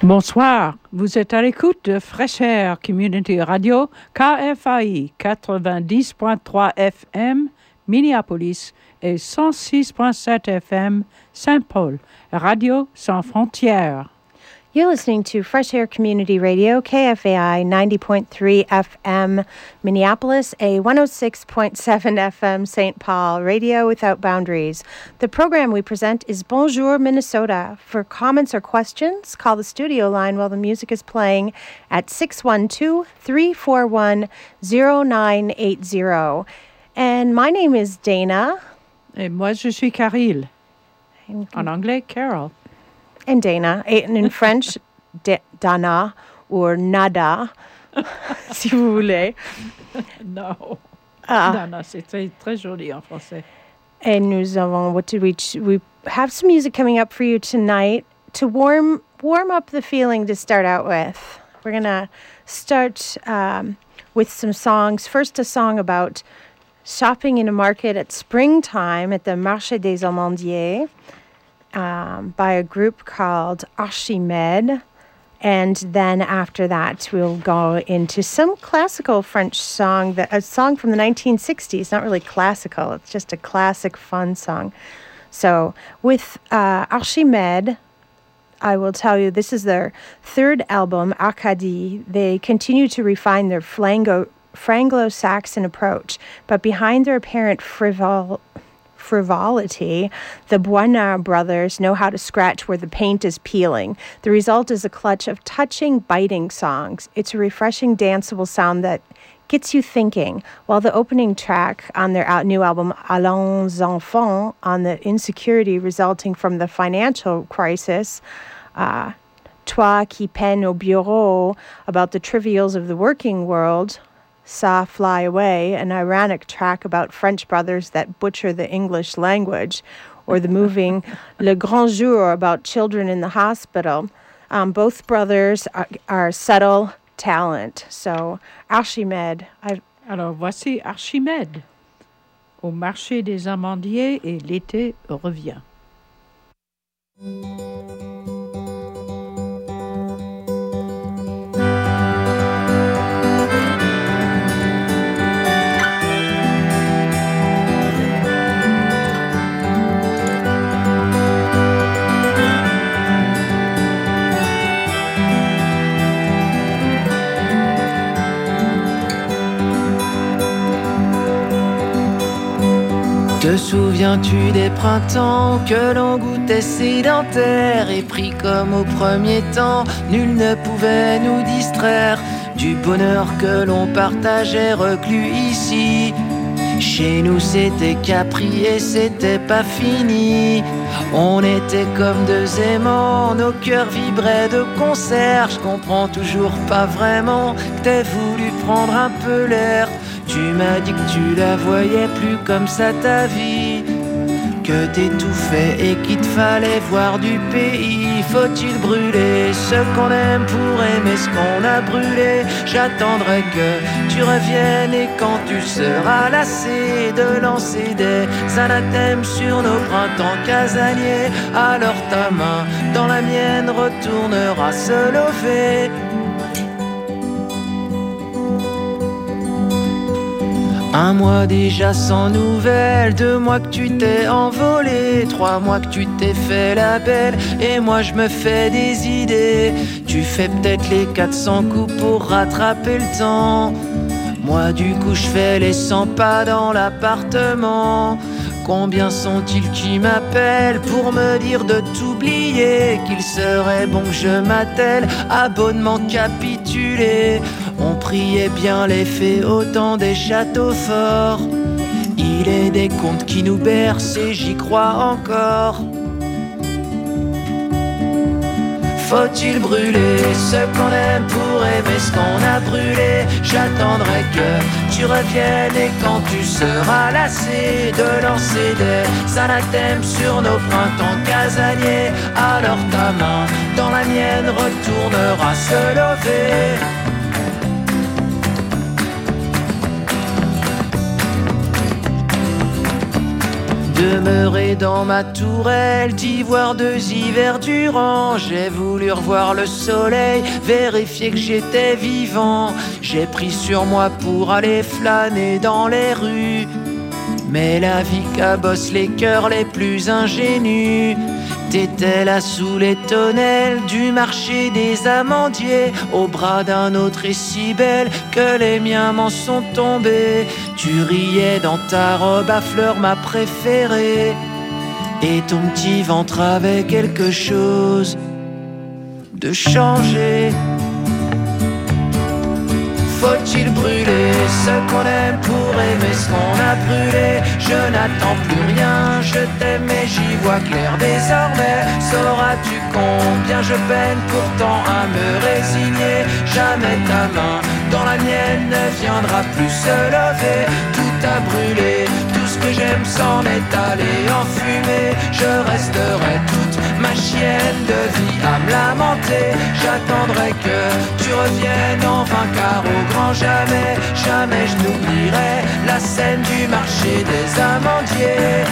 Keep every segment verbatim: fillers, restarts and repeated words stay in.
Bonsoir, vous êtes à l'écoute de Fresh Air Community Radio K F A I quatre-vingt-dix point trois F M Minneapolis et cent six point sept F M Saint-Paul, Radio sans frontières. You're listening to Fresh Air Community Radio, K F A I ninety point three F M Minneapolis, a one oh six point seven F M Saint Paul, Radio Without Boundaries. The program we present is Bonjour Minnesota. For comments or questions, call the studio line while the music is playing at six one two, three four one, zero nine eight zero. And my name is Dana. Et moi, je suis Caril. En anglais, Carol. And Dana, and in French, D- Dana or Nada, si vous voulez. No. Ah. Dana, c'est très, très joli en français. And nous avons, what did we, ch- we have some music coming up for you tonight to warm, warm up the feeling to start out with. We're going to start um, with some songs. First, a song about shopping in a market at springtime at the Marché des Amandiers. Um, by a group called Archimède. And then after that, we'll go into some classical French song, that a song from the nineteen sixties, not really classical, it's just a classic fun song. So with uh, Archimède, I will tell you, this is their third album, Arcadie. They continue to refine their flango, Franglo-Saxon approach, but behind their apparent frivol... frivolity, the Boisnard brothers know how to scratch where the paint is peeling. The result is a clutch of touching, biting songs. It's a refreshing, danceable sound that gets you thinking, while the opening track on their out- new album, Allons Enfants, on the insecurity resulting from the financial crisis, uh, Toi qui peines au bureau, about the trivials of the working world, Ça Fly Away, an ironic track about French brothers that butcher the English language, or the moving Le Grand Jour about children in the hospital. Um, both brothers are, are subtle talent. So, Archimède. I've... Alors, voici Archimède. Au marché des amandiers et l'été revient. Te souviens-tu des printemps que l'on goûtait sédentaires et pris comme au premier temps, nul ne pouvait nous distraire du bonheur que l'on partageait reclus ici. Chez nous c'était capri et c'était pas fini. On était comme deux aimants, nos cœurs vibraient de concert. Je comprends toujours pas vraiment que t'aies voulu prendre un peu l'air. Tu m'as dit que tu la voyais plus comme ça ta vie, que t'étouffais et qu'il te fallait voir du pays. Faut-il brûler ce qu'on aime pour aimer ce qu'on a brûlé? J'attendrai que tu reviennes et quand tu seras lassé de lancer des anathèmes sur nos printemps casaniers, alors ta main dans la mienne retournera se lever. Un mois déjà sans nouvelles, deux mois que tu t'es envolé, trois mois que tu t'es fait la belle, et moi je me fais des idées. Tu fais peut-être les quatre cents coups pour rattraper le temps. Moi du coup je fais les cent pas dans l'appartement. Combien sont-ils qui m'appellent pour me dire de t'oublier, qu'il serait bon que je m'attelle, abonnement capitulé. On priait bien les fées au temps des châteaux forts. Il est des contes qui nous bercent et j'y crois encore. Faut-il brûler ce qu'on aime pour aimer ce qu'on a brûlé? J'attendrai que tu reviennes et quand tu seras lassé de lancer des anathèmes sur nos printemps casaniers, alors ta main dans la mienne retournera se lever. Demeuré dans ma tourelle d'ivoire deux hivers durant, j'ai voulu revoir le soleil, vérifier que j'étais vivant. J'ai pris sur moi pour aller flâner dans les rues, mais la vie cabosse les cœurs les plus ingénus. T'étais là sous les tonnelles du marché des amandiers, au bras d'un autre et si belle que les miens m'en sont tombés. Tu riais dans ta robe à fleurs, ma préférée, et ton petit ventre avait quelque chose de changé. Faut-il brûler ce qu'on aime pour aimer ce qu'on a brûlé? Je n'attends plus rien, je t'aime et j'y vois clair désormais. Sauras-tu combien je peine pourtant à me résigner? Jamais ta main dans la mienne ne viendra plus se lever. Tout a brûlé, tout ce que j'aime s'en est allé en fumée. Je resterai toute ma chienne de vie à me lamenter. J'attendrai que tu reviennes enfin, car au grand jamais, jamais je n'oublierai la scène du marché des amandiers.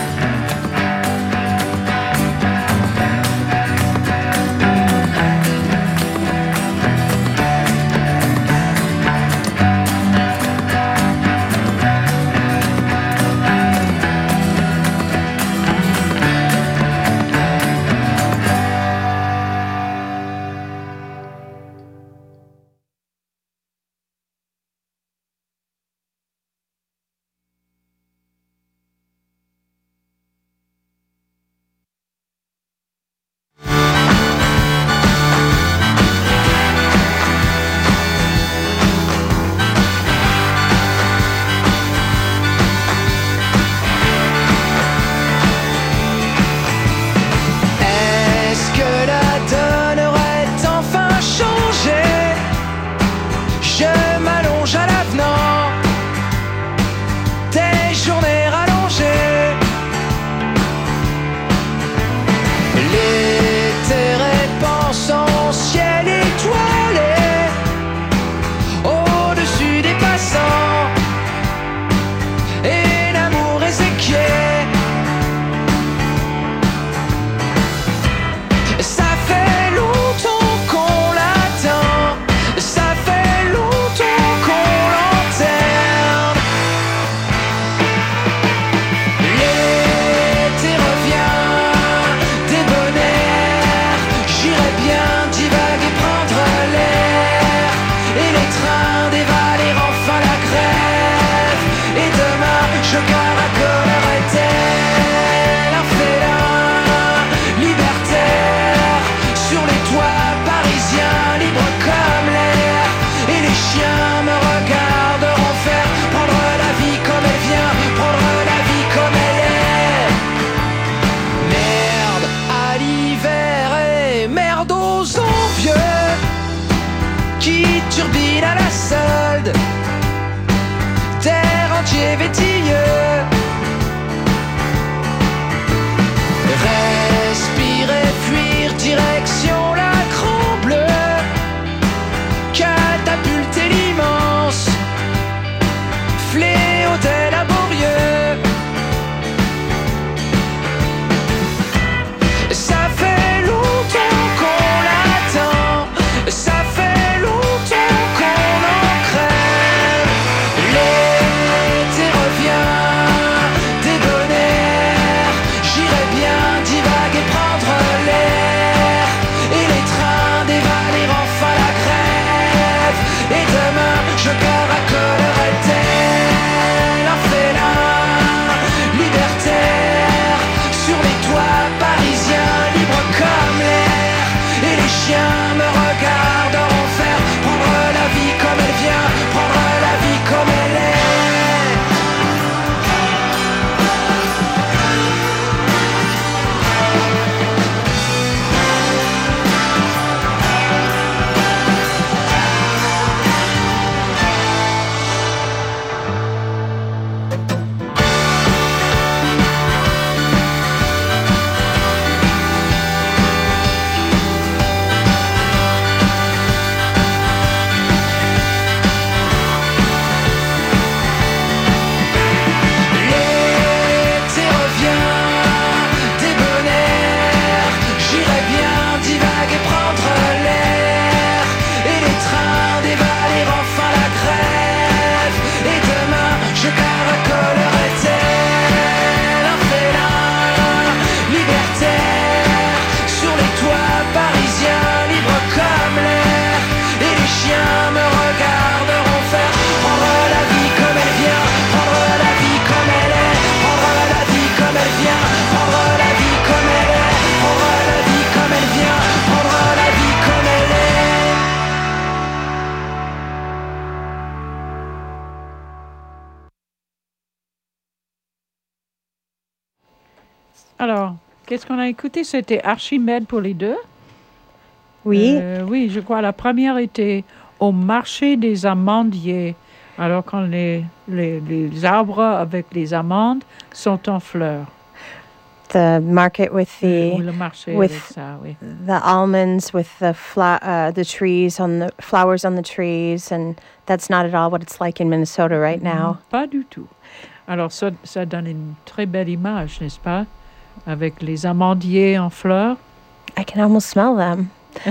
L'été revient. Alors, qu'est-ce qu'on a écouté? C'était Archimède pour les deux. Oui. Euh, oui, je crois la première était au marché des amandiers. Alors, quand les, les, les arbres avec les amandes sont en fleurs. The market with the Oui, le marché with avec ça, oui. the almonds, with the fla- uh, the trees on the flowers on the trees, and that's not at all what it's like in Minnesota right now. Pas du tout. Alors, ça, ça donne une très belle image, n'est-ce pas? Avec les amandiers en fleurs. I can almost smell them.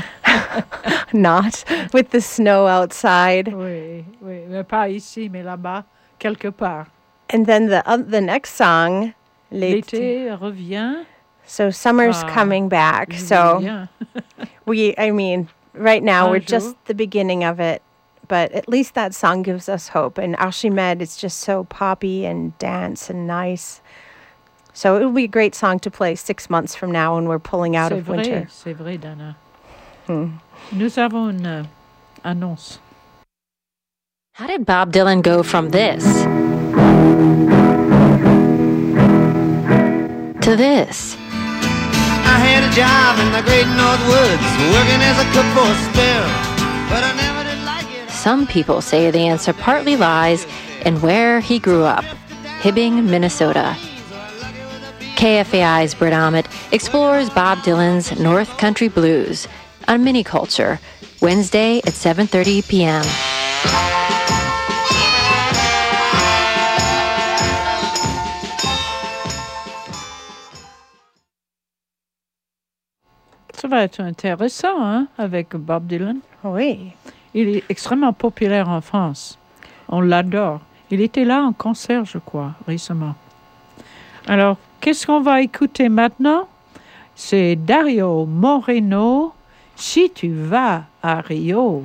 Not with the snow outside. Oui, oui, mais pas ici, mais là-bas, quelque part. And then the uh, the next song, L'été revient. So summer's Ah, coming back. il So revient. we, I mean, right now Un we're jour. just the beginning of it, but at least that song gives us hope. And Archimède, it's just so poppy and dance and nice. So it will be a great song to play six months from now when we're pulling out C'est of vrai, winter. c'est vrai, Dana. Hmm. Nous avons une euh, annonce. How did Bob Dylan go from this to this? I had a job in the great North Woods, working as a cook for a spell, but I never did like it. Some people say the answer partly lies in where he grew up, Hibbing, Minnesota. K F A I's Britt Ahmet explores Bob Dylan's North Country Blues on Miniculture, Wednesday at seven thirty p.m. Ça va être intéressant, hein, avec Bob Dylan. Oui. Il est extrêmement populaire en France. On l'adore. Il était là en concert, je crois, récemment. Alors, qu'est-ce qu'on va écouter maintenant? C'est Dario Moreno, Si tu vas à Rio.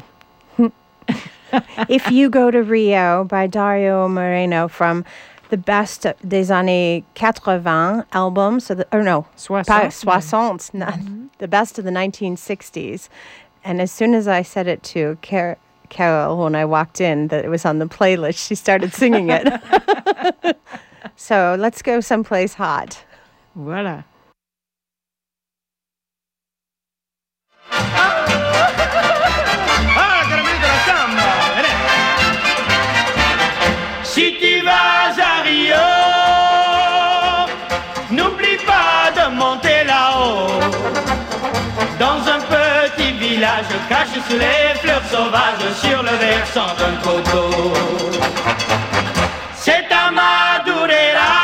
If You Go to Rio by Dario Moreno from the best des années quatre-vingts album, so the, or no, Soixante. pas soixante, not, the best of the nineteen sixties. And as soon as I said it to Car- Carol when I walked in that it was on the playlist, she started singing it. So let's go someplace hot. Voilà. Ah, caramellito la samba! Si tu vas à Rio, n'oublie pas de monter là-haut. Dans un petit village caché sous les fleurs sauvages sur le versant d'un coteau. C'est à Madureira,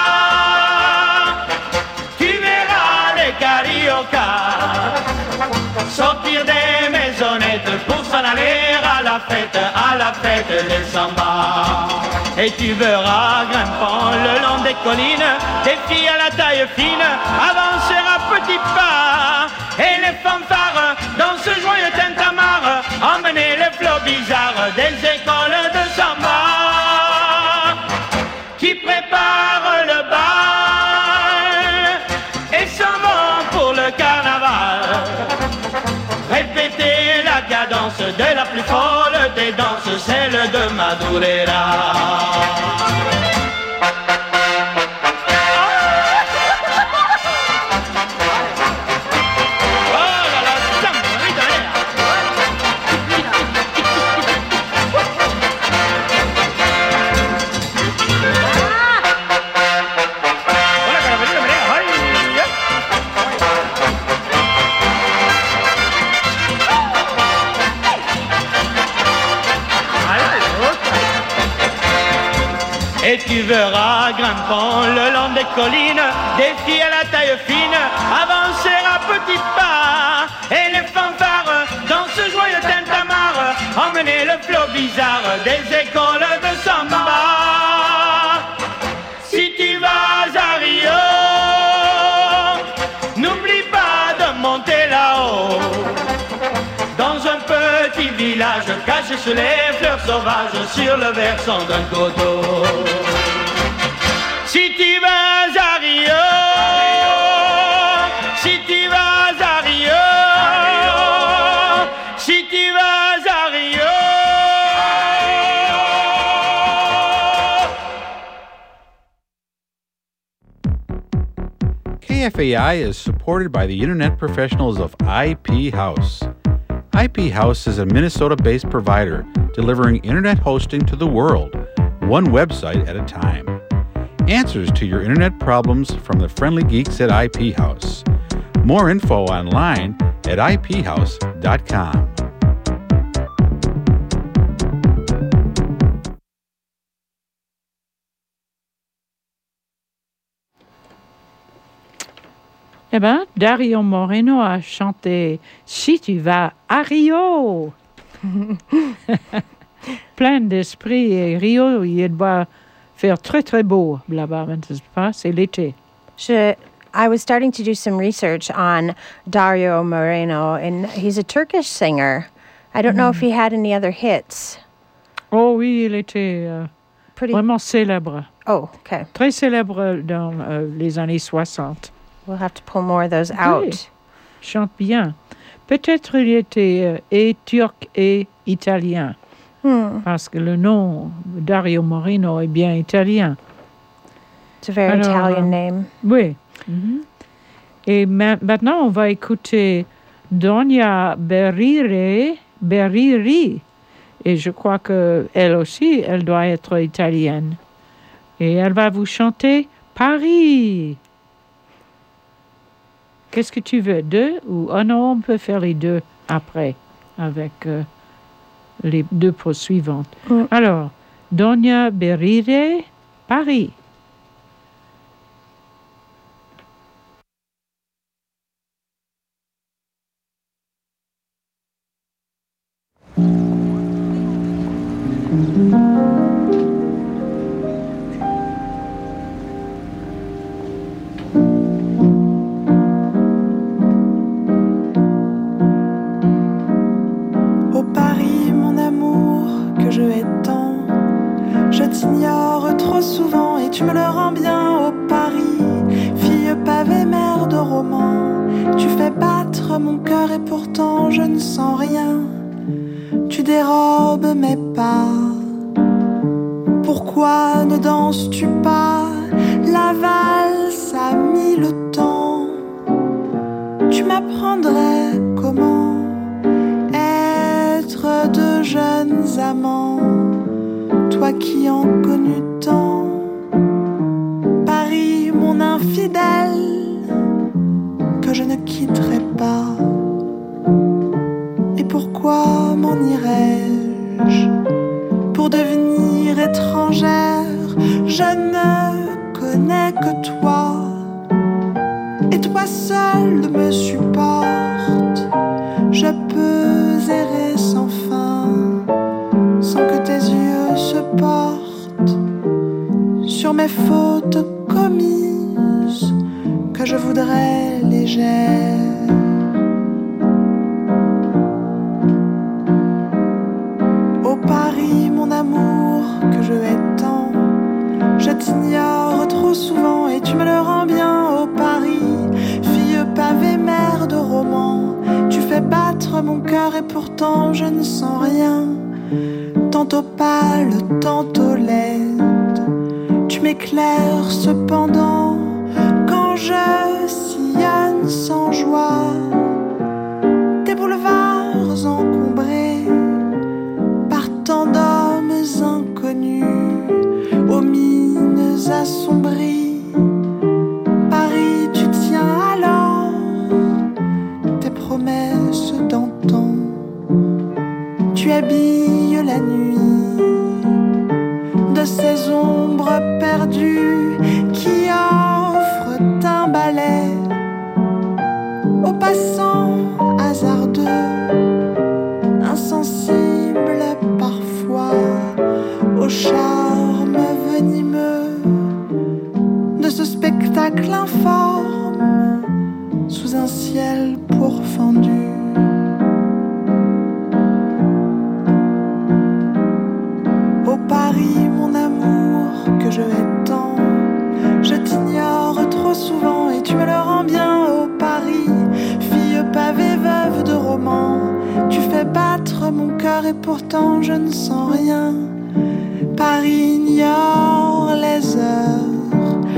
tu verras les cariocas sortir des maisonnettes pour s'en aller à la fête, à la fête des samba. Et tu verras grimpant le long des collines des filles à la taille fine avancer à petits pas. Et les fanfares dans ce joyeux tintamarre emmener les flots bizarres des écoles de samba qui préparent le bal et s'en vont pour le carnaval. Répéter la cadence de la plus folle des danses, celle de Madureira. Et tu verras, grimpant le long des collines, des filles à la taille fine avancer à petits pas. Et les fanfares dans ce joyeux tintamarre emmener le flot bizarre des écoles de samba. Si tu vas à Rio, n'oublie pas de monter là-haut. Dans un petit village caché sous les fleurs sauvages sur le versant d'un coteau. Si tu vas à Rio, si tu vas à Rio, si tu vas à Rio. K F A I is supported by the internet professionals of I P House. I P House is a Minnesota-based provider delivering internet hosting to the world, one website at a time. Answers to your internet problems from the friendly geeks at I P House. More info online at I P house dot com. Eh bien, Dario Moreno a chanté « Si tu vas à Rio ». Plein d'esprit, et Rio, il doit faire très très beau là-bas, n'est-ce pas? C'est l'été. Je, I was starting to do some research on Dario Moreno, and he's a Turkish singer. I don't mm. know if he had any other hits. Oh oui, il était euh, Pretty... vraiment célèbre. Oh, okay. Très célèbre dans euh, les années soixante. We'll have to pull more of those out. Oui, chante bien. Peut-être il était euh, et turc et italien. Hmm. Parce que le nom Dario Moreno est bien italien. It's a very Alors, Italian name. Oui. Mm-hmm. Et ma- maintenant, on va écouter Donia Berire, Beriri. Et je crois qu'elle aussi, elle doit être italienne. Et elle va vous chanter Paris. Qu'est-ce que tu veux, deux ou oh non, on peut faire les deux après avec euh, les deux poursuivantes. Mm. Alors, Donia Berire, Paris.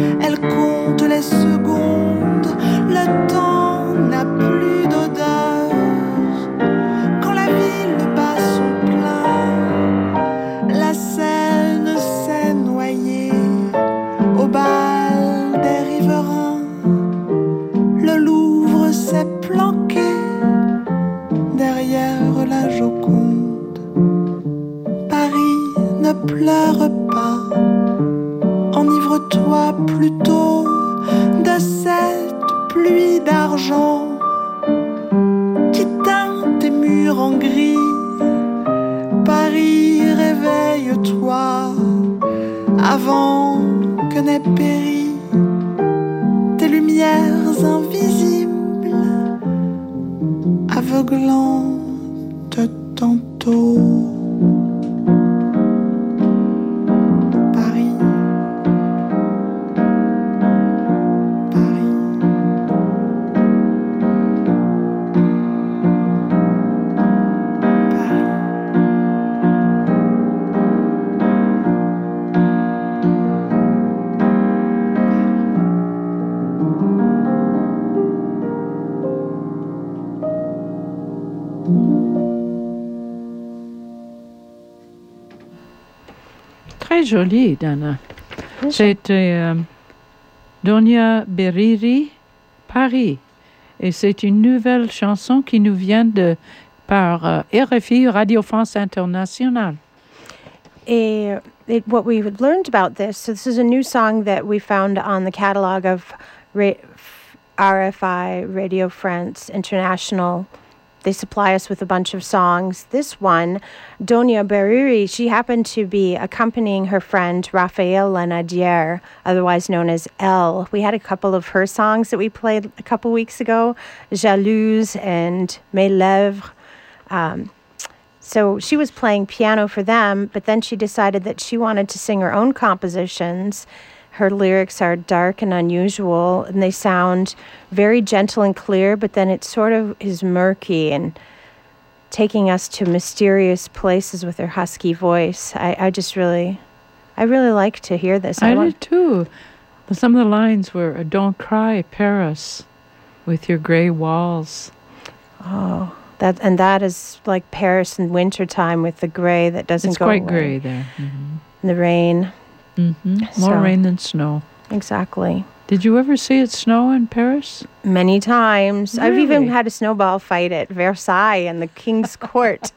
Elle compte les secondes, le temps n'a plus d'odeur. Quand la ville bat son plein, la Seine s'est noyée au bal des riverains. Le Louvre s'est planqué derrière la Joconde. Paris ne pleure pas, enivre-toi plutôt de cette pluie d'argent qui teint tes murs en gris. Paris, réveille-toi avant que n'aient péri tes lumières invisibles, aveuglantes tantôt. Très jolie, Dana. C'était euh, Donia Beriri, Paris. Et c'est une nouvelle chanson qui nous vient de, par euh, R F I, Radio France Internationale. Et it, what we learned about this, so this is a new song that we found on the catalog of Ra- R F I, Radio France International. They supply us with a bunch of songs. This one, Donia Beriri, she happened to be accompanying her friend Raphael Lanadier, otherwise known as Elle. We had a couple of her songs that we played a couple weeks ago, Jalouse and Mes Lèvres. Um, so she was playing piano for them, but then she decided that she wanted to sing her own compositions. Her lyrics are dark and unusual, and they sound very gentle and clear, but then it sort of is murky and taking us to mysterious places with her husky voice. I, I just really, I really like to hear this. I, I did want, too. Some of the lines were, "Don't cry, Paris, with your gray walls." Oh, that and that is like Paris in wintertime with the gray that doesn't it's go quite away. gray there. Mm-hmm. And the rain. Mm-hmm. More So- rain than snow. Exactly. Did you ever see it snow in Paris? Many times. I've even Really? had a snowball fight at Versailles and the King's Court.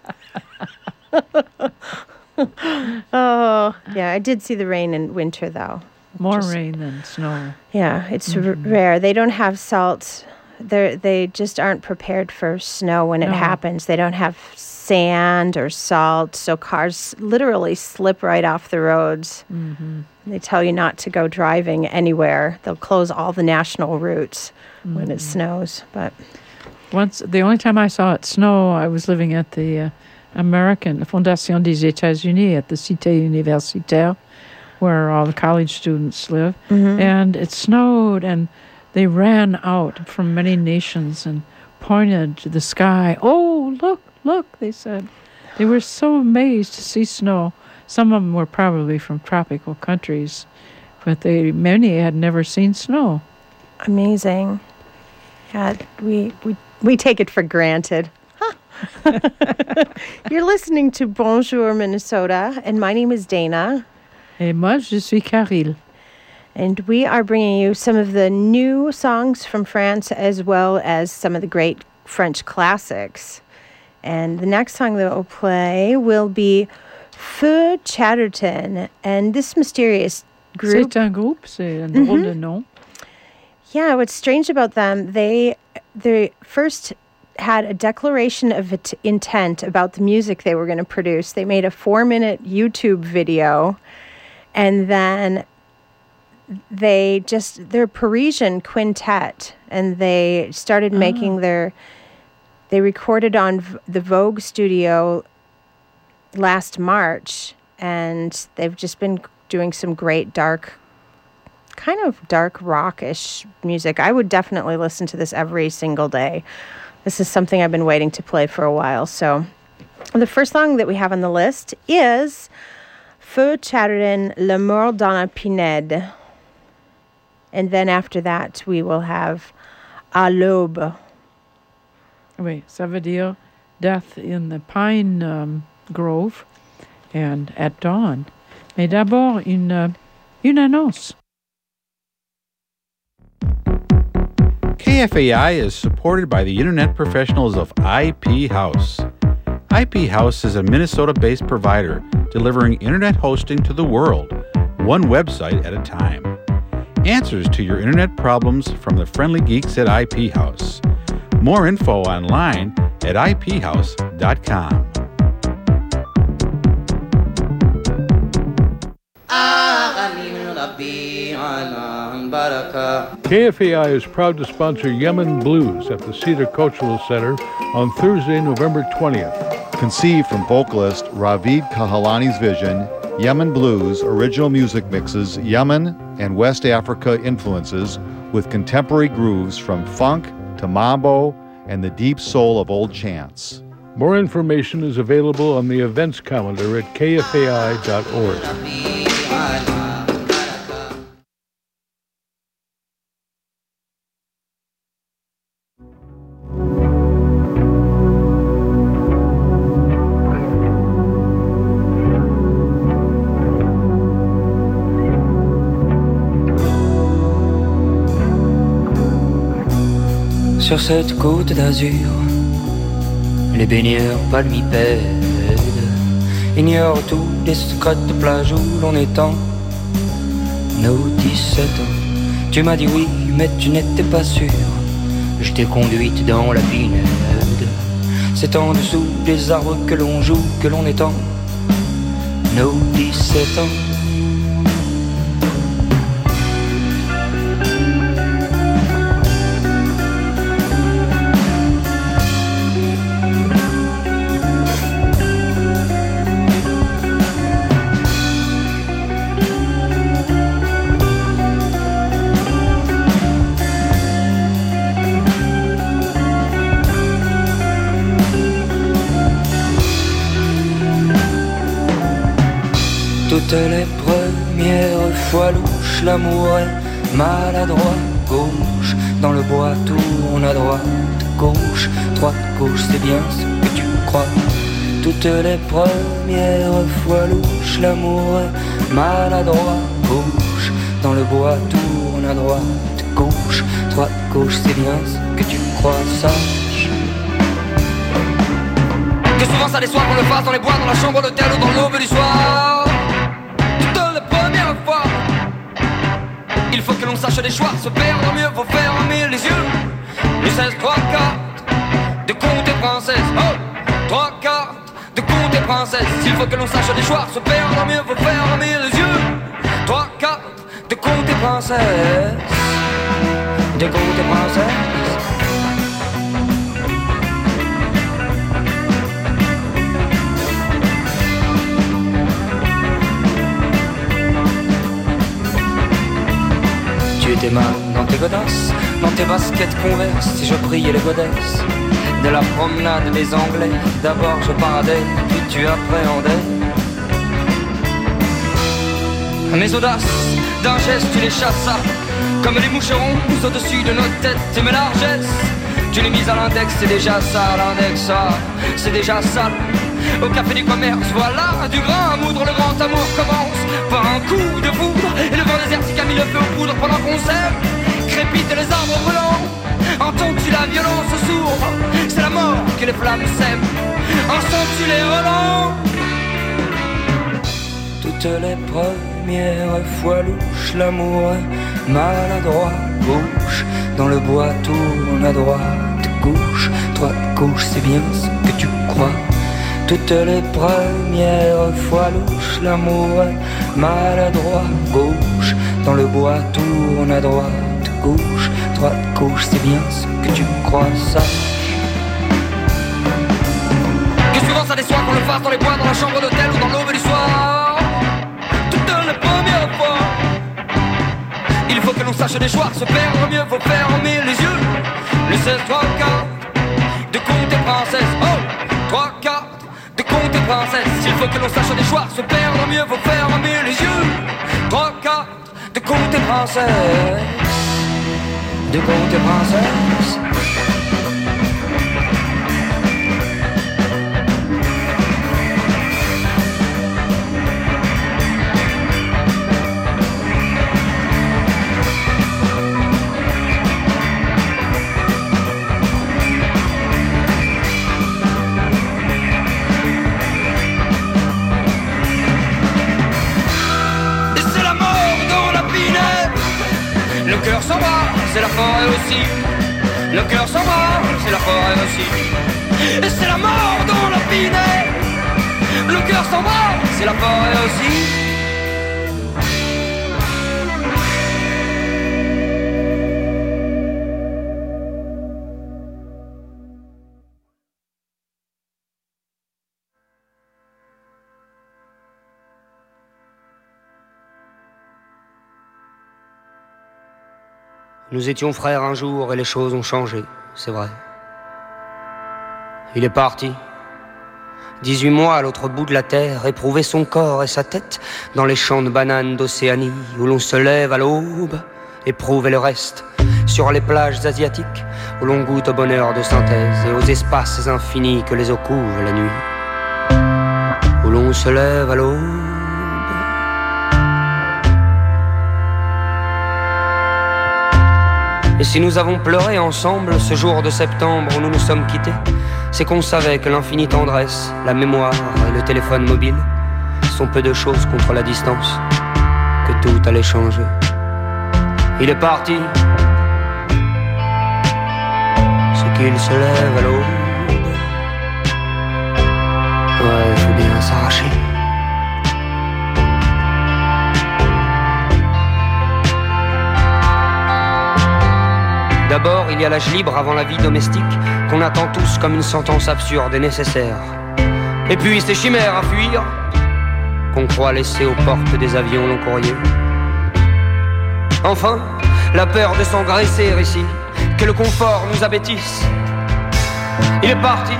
Oh, yeah, I did see the rain in winter, though. More Just- rain than snow. Yeah, it's r- rare. They don't have salt. They they just aren't prepared for snow when it No. happens. They don't have sand or salt, so cars literally slip right off the roads. Mm-hmm. They tell you not to go driving anywhere. They'll close all the national routes when it snows. But Once, the only time I saw it snow, I was living at the uh, American Fondation des États-Unis at the Cité Universitaire, where all the college students live. And it snowed, and they ran out from many nations and pointed to the sky. "Oh, look, look," they said. They were so amazed to see snow. Some of them were probably from tropical countries, but they many had never seen snow. amazing. Yeah, we we we take it for granted. Huh. You're listening to Bonjour Minnesota, and my name is Dana. Et moi, je suis Caril. And we are bringing you some of the new songs from France as well as some of the great French classics. And the next song that we'll play will be Feu Chatterton. And this mysterious group, C'est un groupe, c'est un drôle de nom. yeah, what's strange about them, they they first had a declaration of it- intent about the music they were going to produce. They made a four-minute YouTube video, and then they just, they're Parisian quintet, and they started making their, they recorded on v- the Vogue studio last March, and they've just been doing some great dark, kind of dark rockish music. I would definitely listen to this every single day. This is something I've been waiting to play for a while. So the first song that we have on the list is Feu Chatterton, L'amour dans la pinède. And then after that, we will have À l'aube. Oui, ça veut dire Death in the Pine um, Grove and at dawn. Mais d'abord, une, uh, une annonce. K F A I is supported by the internet professionals of I P House. I P House is a Minnesota-based provider delivering internet hosting to the world, one website at a time. Answers to your internet problems from the friendly geeks at I P House. More info online at I P house dot com. K F A I is proud to sponsor Yemen Blues at the Cedar Cultural Center on Thursday, November twentieth. Conceived from vocalist Ravid Kahalani's vision, Yemen Blues original music mixes Yemen and West Africa influences with contemporary grooves from funk to mambo and the deep soul of old chants. More information is available on the events calendar at K F A I dot org. Sur cette côte d'azur, les baigneurs palmipèdes ignorent tous les secrets de plage où l'on étend nos dix-sept ans. Tu m'as dit oui, mais tu n'étais pas sûr. Je t'ai conduite dans la pinède. C'est en dessous des arbres que l'on joue, que l'on étend nos dix-sept ans. Toutes les premières fois louches, l'amour est maladroit. Gauche, dans le bois tourne à droite. Gauche, droite, gauche, c'est bien ce que tu crois. Toutes les premières fois louches, l'amour est maladroit. Gauche, dans le bois tourne à droite. Gauche, droite, gauche, c'est bien ce que tu crois. Sache que souvent ça déçoit qu'on le fasse dans les bois, dans la chambre d'hôtel ou dans l'aube du soir. Il faut que l'on sache des choix, se perdre mieux, faut fermer les yeux. Le seize, trois, quatre, de contes et princesses. Oh, trois, quatre, de contes et princesses. Il faut que l'on sache des choix, se perdre mieux, faut fermer les yeux. Trois, quatre, de contes et princesses. De contes et princesses. Tu étais mal dans tes godasses, dans tes baskets converse, si je priais les godesses de la promenade des Anglais. D'abord je paradais, puis tu appréhendais mes audaces, d'un geste tu les chassas, comme les moucherons au-dessus de nos têtes. Et mes largesses, tu les mises à l'index, c'est déjà ça, l'index, ça, c'est déjà sale. Au café du commerce, voilà du grain à moudre, le grand amour commence par un coup de foudre. Et le vent désertique a mis le feu aux poudres pendant qu'on s'aime. Crépitent les arbres brûlants, entends-tu la violence sourde? C'est la mort que les flammes sèment, entends-tu les relents? Toutes les premières fois louches, l'amour est maladroit. Gauche, dans le bois tourne à droite. Gauche, droite, gauche, c'est bien ce que tu crois. Toutes les premières fois louches, l'amour est maladroit. Gauche, dans le bois tourne à droite. Gauche, droite, gauche, c'est bien ce que tu crois. Sache que souvent ça déçoit qu'on le fasse dans les bois, dans la chambre d'hôtel ou dans l'aube du soir. Toutes les premières fois, il faut que l'on sache des choix, se perdre mieux, faut fermer les yeux. Le seize, trois, quatre, de contes et princesses. Oh, trois, quatre, de contes et princesses. Il faut que l'on sache des choix, se perdre mieux, faut fermer les yeux. Trois, quatre, de contes et princesses. de contes princesses. Le cœur s'en va, c'est la forêt aussi. Le cœur s'en va, c'est la forêt aussi. Et c'est la mort dans la pinette. Le cœur s'en va, c'est la forêt aussi. Nous étions frères un jour et les choses ont changé, c'est vrai. Il est parti, dix-huit mois à l'autre bout de la terre, éprouver son corps et sa tête dans les champs de bananes d'Océanie, où l'on se lève à l'aube, éprouver le reste, sur les plages asiatiques, où l'on goûte au bonheur de synthèse et aux espaces infinis que les eaux couvrent la nuit, où l'on se lève à l'aube. Et si nous avons pleuré ensemble ce jour de septembre où nous nous sommes quittés, c'est qu'on savait que l'infinie tendresse, la mémoire et le téléphone mobile sont peu de choses contre la distance, que tout allait changer. Il est parti, c'est qu'il se lève à l'aube. Ouais, il faut bien s'arracher. D'abord, il y a l'âge libre avant la vie domestique, qu'on attend tous comme une sentence absurde et nécessaire. Et puis ces chimères à fuir, qu'on croit laisser aux portes des avions long courriers. Enfin, la peur de s'engraisser ici, que le confort nous abêtisse. Il est parti,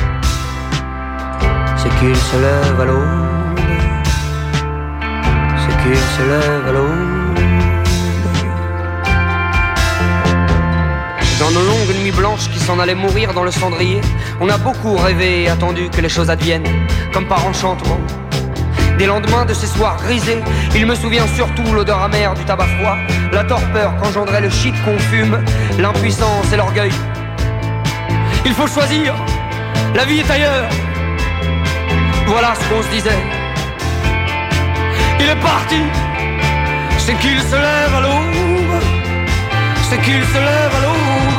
c'est qu'il se lève à l'aube. C'est qu'il se lève à l'aube. Dans nos longues nuits blanches qui s'en allaient mourir dans le cendrier, on a beaucoup rêvé et attendu que les choses adviennent, comme par enchantement. Des lendemains de ces soirs grisés, il me souvient surtout l'odeur amère du tabac froid, la torpeur qu'engendrait le shit qu'on fume, l'impuissance et l'orgueil. Il faut choisir, la vie est ailleurs. Voilà ce qu'on se disait. Il est parti, c'est qu'il se lève à l'aube. C'est qu'il se lève à l'aube.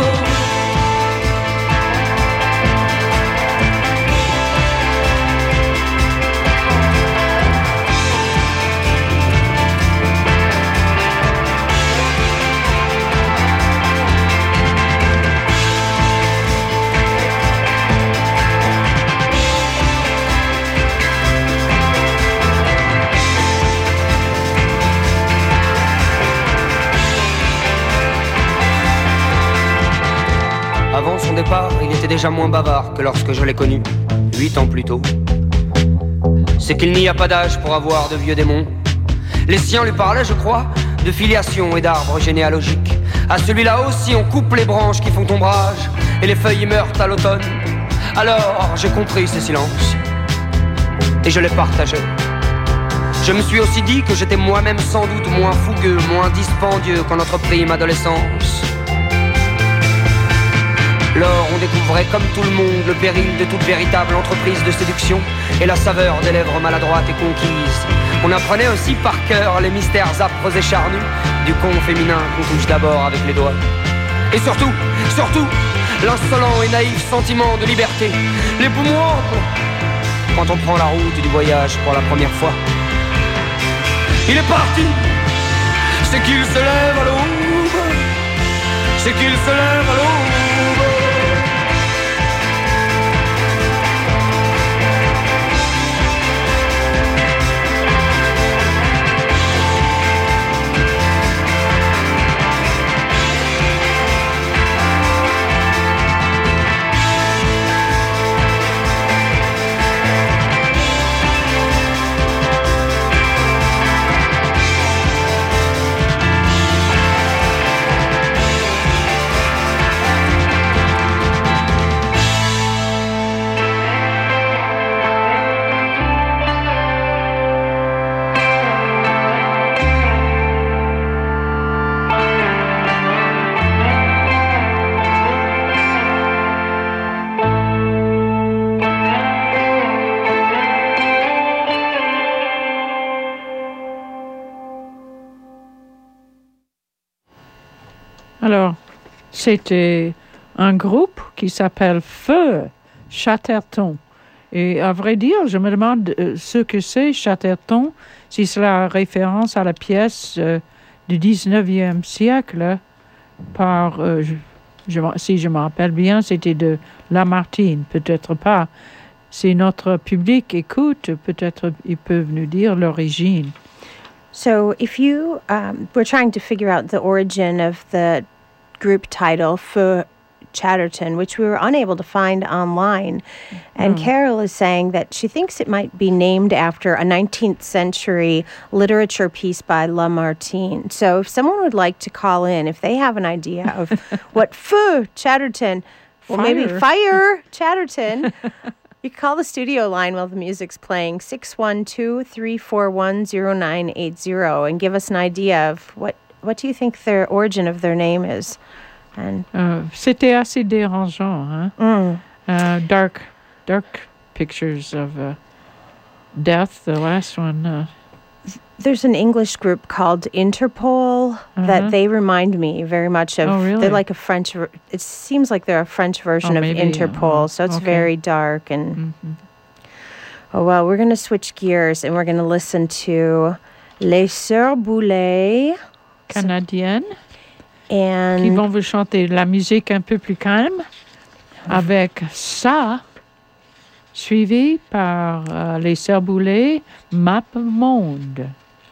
Avant son départ, il était déjà moins bavard que lorsque je l'ai connu, huit ans plus tôt. C'est qu'il n'y a pas d'âge pour avoir de vieux démons. Les siens lui parlaient, je crois, de filiation et d'arbres généalogiques. À celui-là aussi, on coupe les branches qui font ombrage et les feuilles meurent à l'automne. Alors, j'ai compris ces silences et je les partageais. Je me suis aussi dit que j'étais moi-même sans doute moins fougueux, moins dispendieux qu'en notre prime adolescence. Lors on découvrait comme tout le monde le péril de toute véritable entreprise de séduction et la saveur des lèvres maladroites et conquises. On apprenait aussi par cœur les mystères âpres et charnus du con féminin qu'on touche d'abord avec les doigts. Et surtout, surtout, l'insolent et naïf sentiment de liberté, les poumons quand on prend la route du voyage pour la première fois. Il est parti, c'est qu'il se lève à l'aube, c'est qu'il se lève à l'aube. Alors, c'était un groupe qui s'appelle Feu Chatterton. Et à vrai dire, je me demande euh, ce que c'est Chatterton, si c'est la référence à la pièce euh, du dix-neuvième siècle par, euh, je, je, si je me rappelle bien, c'était de Lamartine, peut-être pas. Si notre public écoute, peut-être ils peuvent nous dire l'origine. So if you, um, we're trying to figure out the origin of the group title Feu Chatterton, which we were unable to find online. And Mm. Carol is saying that she thinks it might be named after a nineteenth century literature piece by Lamartine. So if someone would like to call in, if they have an idea of what Feu Chatterton, well, maybe Fire. Fire Chatterton, you can call the studio line while the music's playing, six one two, three four one, zero nine eight zero, and give us an idea of what, what do you think the origin of their name is. And Euh, c'était assez dérangeant, hein? mm. Uh, dark, dark pictures of uh, death. The last one. Uh, There's an English group called Interpol Uh-huh. that they remind me very much of. Oh, really? They're like a French, ver- it seems like they're a French version Oh, of maybe, Interpol. uh, so it's okay. very dark. And mhm. oh, well, we're going to switch gears and we're going to listen to Les Sœurs Boulay. Canadiennes qui And vont vous chanter de la musique un peu plus calme avec ça, suivi par euh, les Sœurs Boulay, Map Monde.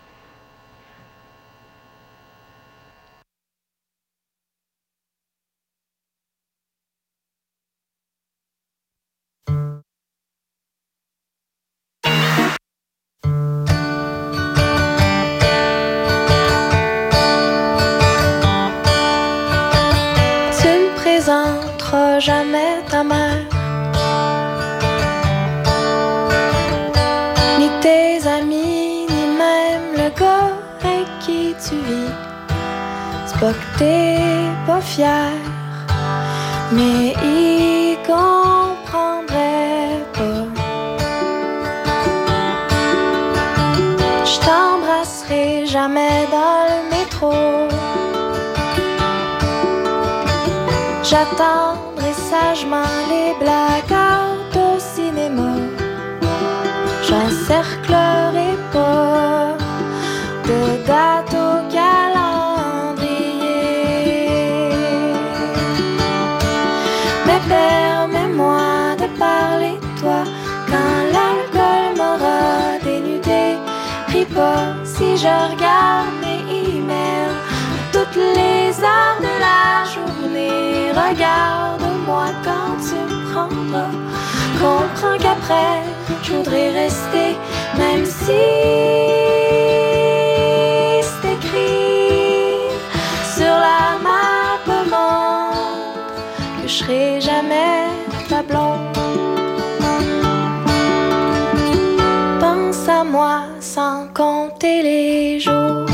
Tu ne présenteras jamais ta mère, ni tes amis, ni même le gars avec qui tu vis. C'est pas que t'es pas fier, mais il comprendrait pas. Je t'embrasserai jamais dans le métro. J'attendrai sagement les blackouts au cinéma. J'encerclerai pas de date au calendrier. Mais permets-moi de parler de toi quand l'alcool m'aura dénudé. Ris pas si je regarde mes emails toutes les heures de la journée. Regarde-moi quand tu me prendras. Comprends qu'après, je voudrais rester, même si c'est écrit sur la map monde que je serai jamais ta blonde. Pense à moi sans compter les jours,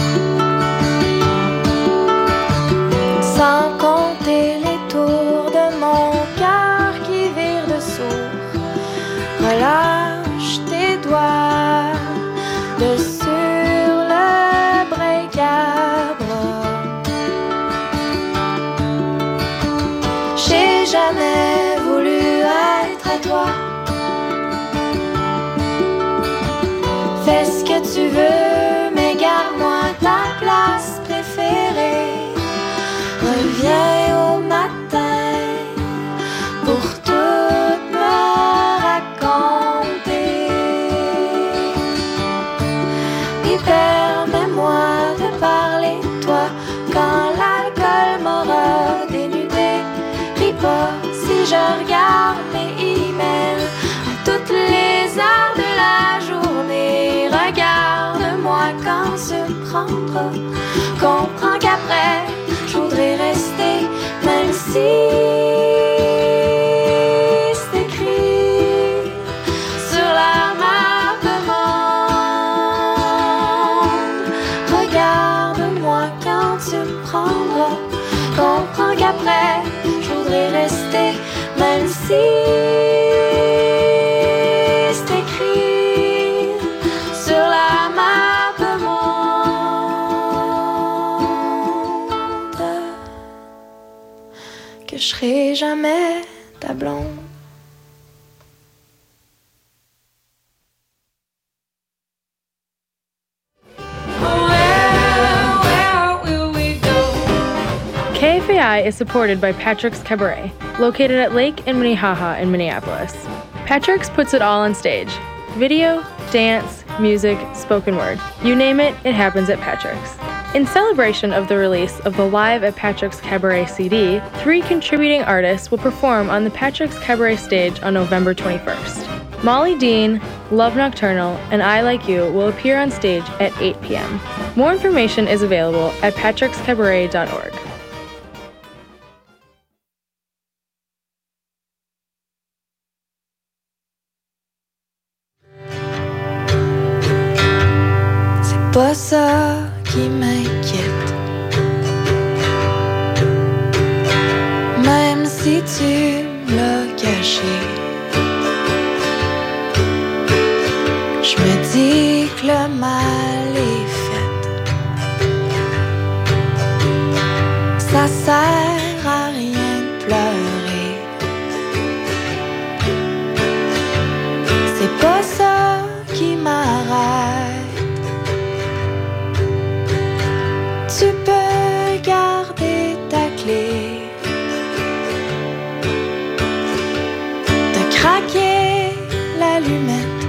sans compter les tours de mon cœur qui vire de sourd. Relâche tes doigts de sur le break à bras. J'ai jamais voulu être à toi. Fais ce que tu veux, mais garde-moi ta place préférée. Reviens au matin pour tout me raconter. Et permets-moi de parler de toi quand l'alcool m'aura dénudé. Ris pas si je regarde mes emails à toutes les heures de la journée. Regarde-moi quand tu me prendras. Comprends qu'après, je voudrais rester, même si c'est écrit sur la map monde. Regarde-moi quand tu me prendras. Comprends qu'après, je voudrais rester, même si c'est écrit sur la map monde. jamais ta blonde. K F A I is supported by Patrick's Cabaret, located at Lake and Minnehaha in Minneapolis. Patrick's puts it all on stage. Video, dance, music, spoken word. You name it, it happens at Patrick's. In celebration of the release of the Live at Patrick's Cabaret C D, three contributing artists will perform on the Patrick's Cabaret stage on November twenty-first. Molly Dean, Love Nocturnal, and I Like You will appear on stage at eight p.m. More information is available at patricks cabaret dot org. Pas ça qui m'inquiète, même si tu me l'as caché. Je me dis que le mal est fait, ça sert à rien de pleurer. C'est pas ça qui m'arrête. Tu peux garder ta clé, t'as craqué l'allumette,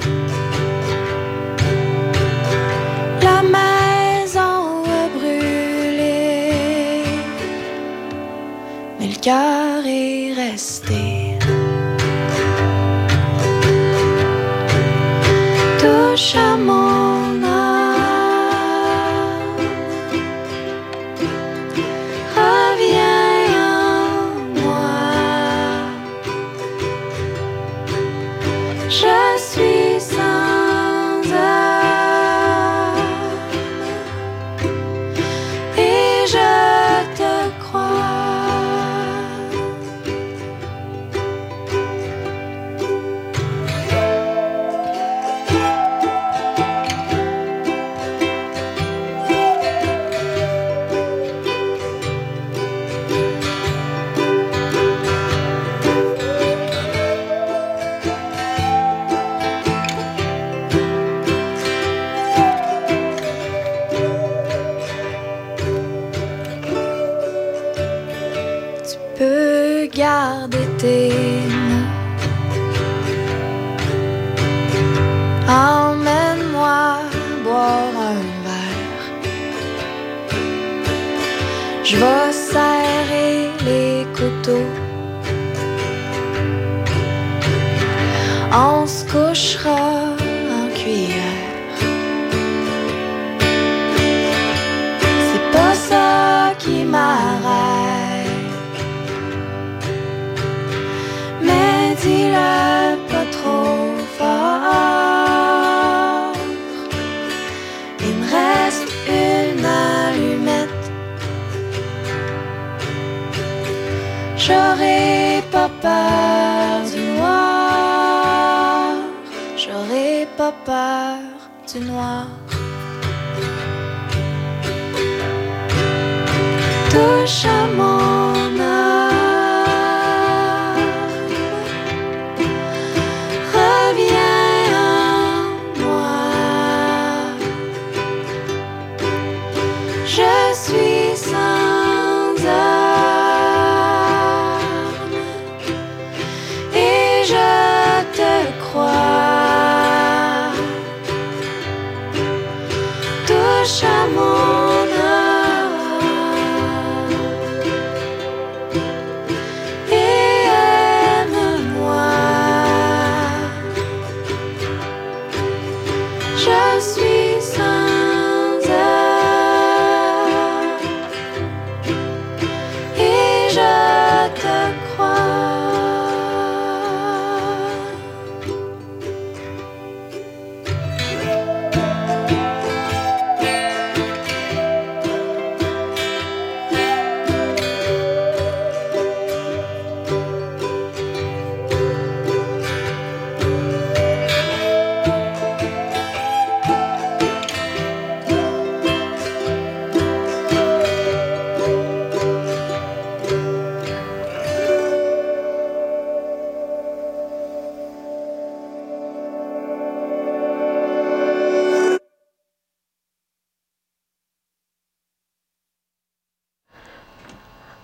la maison a brûlé, mais le cœur est resté. Touche à mon je suis sans âme et je te crois. Garder tes mots, emmène-moi boire un verre. Je vais serrer les couteaux, on se couchera en cuillère. C'est pas ça qui m'arrête, mais dis-le pas trop fort. Il me reste une allumette, j'aurai pas peur du noir, j'aurai pas peur du noir. Touche à mon âme, je suis sans âme et je te crois. Touche à mon âme et aime-moi. Je suis sans âme.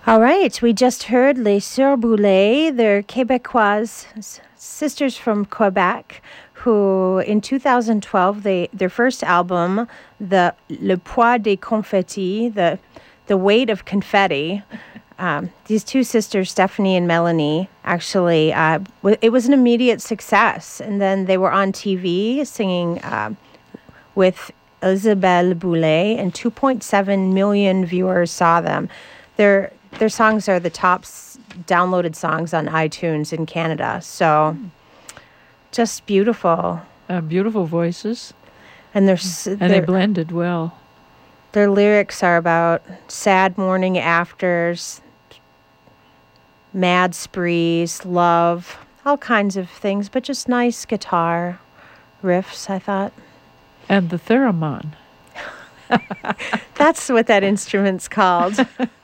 All right, we just heard Les Sœurs Boulay. They're Québécoises, s- sisters from Quebec, who in two thousand twelve, they their first album, the Le Poids des Confettis, the the weight of confetti. Um, these two sisters, Stephanie and Melanie, actually, uh, w- it was an immediate success. And then they were on T V singing uh, with Isabelle Boulay, and two point seven million viewers saw them. Their their songs are the top s- downloaded songs on iTunes in Canada. So, just beautiful. Uh, beautiful voices. And they're s- And they they're- blended well. Their lyrics are about sad morning afters, mad sprees, love, all kinds of things, but just nice guitar riffs, I thought. And the theremin. That's what that instrument's called.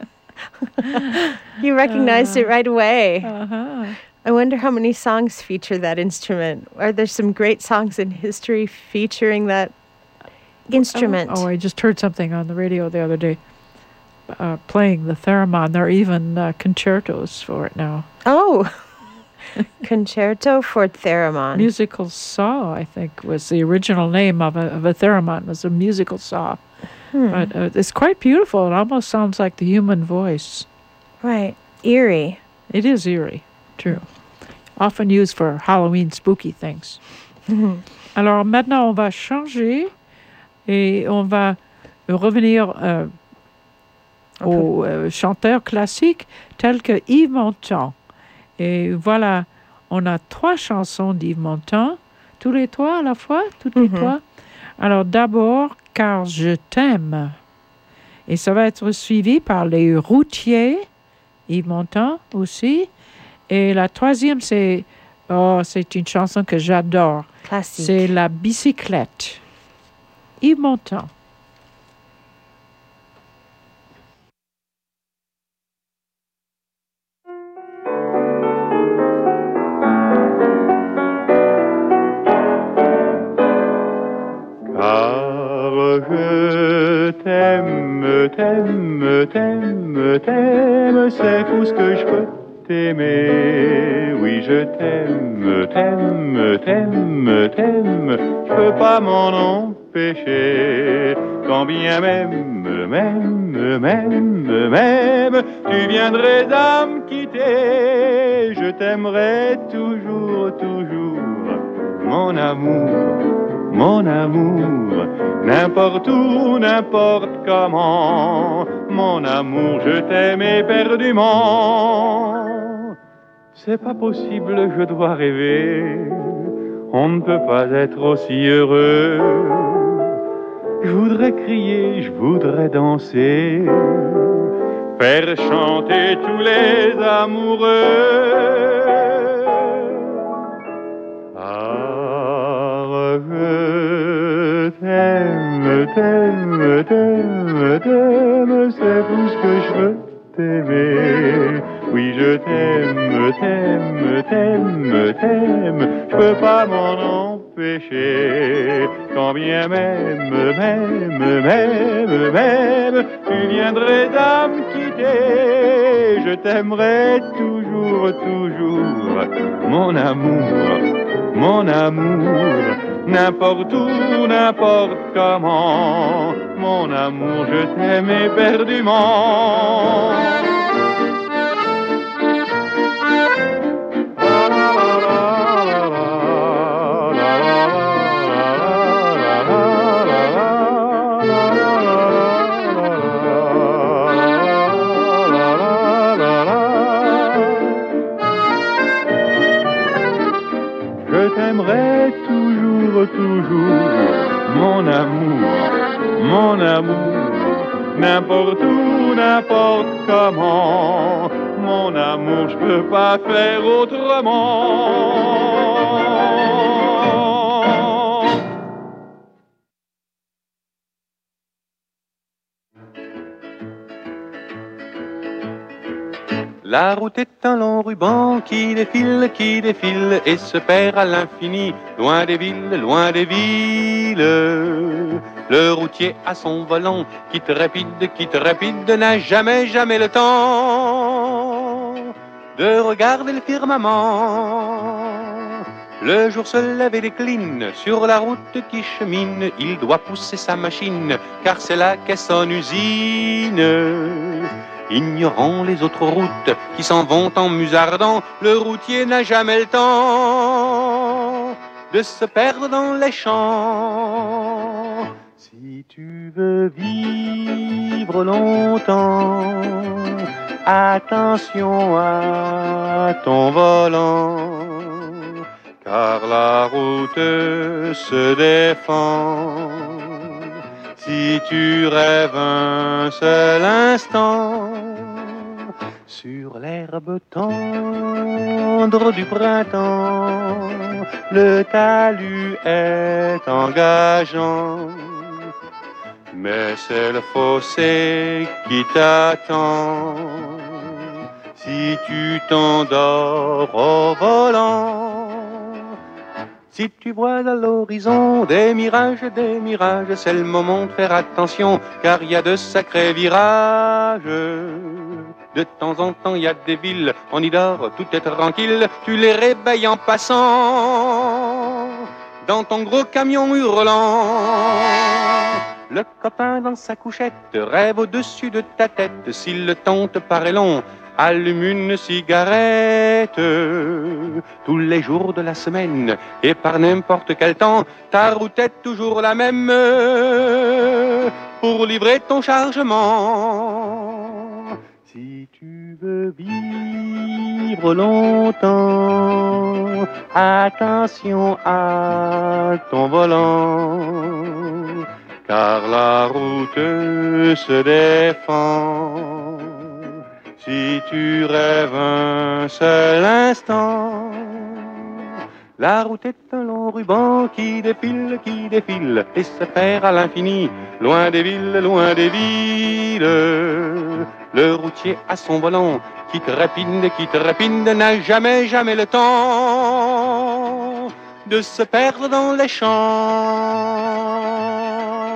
You recognized it right away. Uh-huh. I wonder how many songs feature that instrument. Are there some great songs in history featuring that instrument? Oh, oh, I just heard something on the radio the other day uh, playing the theremin. There are even uh, concertos for it now. Oh, Concerto for Theremin. Musical saw, I think, was the original name of a, of a theremin, was a musical saw. Hmm. But uh, it's quite beautiful. It almost sounds like the human voice. Right. Eerie. It is eerie, true. Often used for Halloween spooky things. Alors maintenant, on va changer et on va revenir euh, aux euh, chanteurs classiques tels que Yves Montand. Et voilà, on a trois chansons d'Yves Montand, tous les trois à la fois, toutes les Mhm. trois. Alors d'abord, Car je t'aime. Et ça va être suivi par Les Routiers, Yves Montand aussi. Et la troisième, c'est oh, c'est une chanson que j'adore. Classique. C'est La bicyclette. Yves Montand. Car je t'aime, t'aime, t'aime, t'aime, c'est tout ce que je peux t'aimer. Oui, je t'aime, t'aime, t'aime, t'aime, je peux pas m'en empêcher. Quand bien même, même, même, même, tu viendrais à me quitter, je t'aimerai toujours, toujours, mon amour. Mon amour, n'importe où, n'importe comment, mon amour, je t'aime éperdument. C'est pas possible, je dois rêver, on ne peut pas être aussi heureux. Je voudrais crier, je voudrais danser, faire chanter tous les amoureux. Je t'aime, t'aime, t'aime, t'aime, c'est tout ce que je veux t'aimer. Oui, je t'aime, t'aime, t'aime, t'aime, je peux pas m'en empêcher. Quand bien même, même, même, même, tu viendrais à me quitter, je t'aimerai toujours, toujours, mon amour. Mon amour, n'importe où, n'importe comment, mon amour, je t'aime éperdument. Je t'aimerai toujours, toujours, mon amour, mon amour, n'importe où, n'importe comment, mon amour, je peux pas faire autrement. La route est un long ruban qui défile, qui défile et se perd à l'infini, loin des villes, loin des villes. Le routier à son volant, qui trépide, qui trépide, n'a jamais, jamais le temps de regarder le firmament. Le jour se lève et décline sur la route qui chemine. Il doit pousser sa machine, car c'est là qu'est son usine. Ignorant les autres routes qui s'en vont en musardant, le routier n'a jamais le temps de se perdre dans les champs. Si tu veux vivre longtemps, attention à ton volant, car la route se défend. Si tu rêves un seul instant sur l'herbe tendre du printemps, le talus est engageant, mais c'est le fossé qui t'attend. Si tu t'endors au volant, si tu vois à l'horizon des mirages, des mirages, c'est le moment de faire attention, car il y a de sacrés virages. De temps en temps, il y a des villes, on y dort, tout est tranquille, tu les réveilles en passant dans ton gros camion hurlant. Le copain dans sa couchette rêve au-dessus de ta tête. Si le temps te paraît long, allume une cigarette. Tous les jours de la semaine et par n'importe quel temps, ta route est toujours la même pour livrer ton chargement. Si tu veux vivre longtemps, attention à ton volant, car la route se défend. Si tu rêves un seul instant, la route est un long ruban qui défile, qui défile et se perd à l'infini, loin des villes, loin des villes. Le routier à son volant, qui trépide, qui trépide, n'a jamais, jamais le temps de se perdre dans les champs.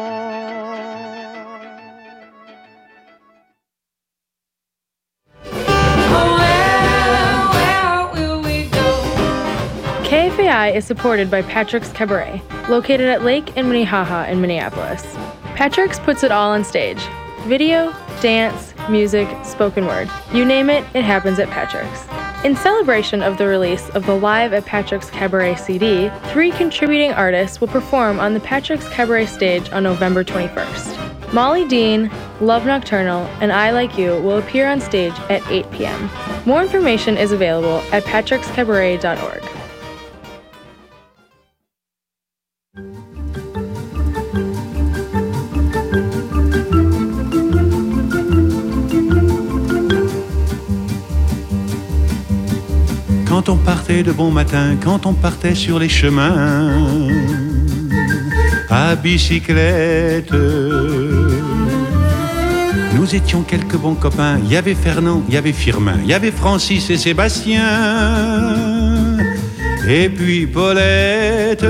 K F A I is supported by Patrick's Cabaret, located at Lake and Minnehaha in Minneapolis. Patrick's puts it all on stage. Video, dance, music, spoken word. You name it, it happens at Patrick's. In celebration of the release of the Live at Patrick's Cabaret C D, three contributing artists will perform on the Patrick's Cabaret stage on November twenty-first. Molly Dean, Love Nocturnal, and I Like You will appear on stage at eight p.m. More information is available at patricks cabaret dot org. Quand on partait de bon matin, quand on partait sur les chemins à bicyclette, nous étions quelques bons copains. Il y avait Fernand, il y avait Firmin, il y avait Francis et Sébastien, et puis Paulette.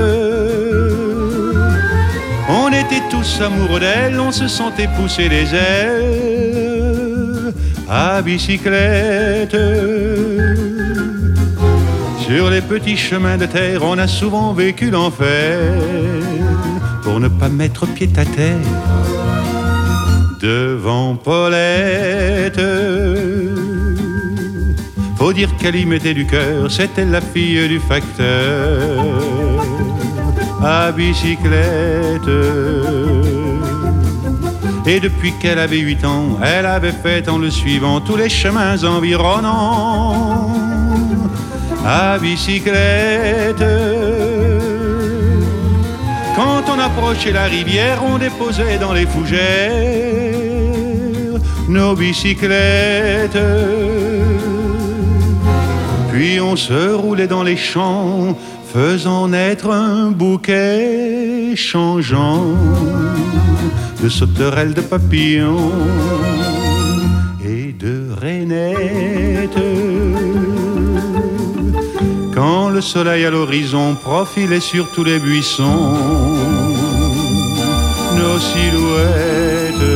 On était tous amoureux d'elle, on se sentait pousser les ailes à bicyclette. Sur les petits chemins de terre, on a souvent vécu l'enfer pour ne pas mettre pied à terre devant Paulette. Faut dire qu'elle y mettait du cœur, c'était la fille du facteur à bicyclette. Et depuis qu'elle avait huit ans, elle avait fait en le suivant tous les chemins environnants à bicyclette. Quand on approchait la rivière, on déposait dans les fougères nos bicyclettes. Puis on se roulait dans les champs, faisant naître un bouquet changeant de sauterelles, de papillons et de rainettes. Quand le soleil à l'horizon profilait sur tous les buissons, nos nos silhouettes.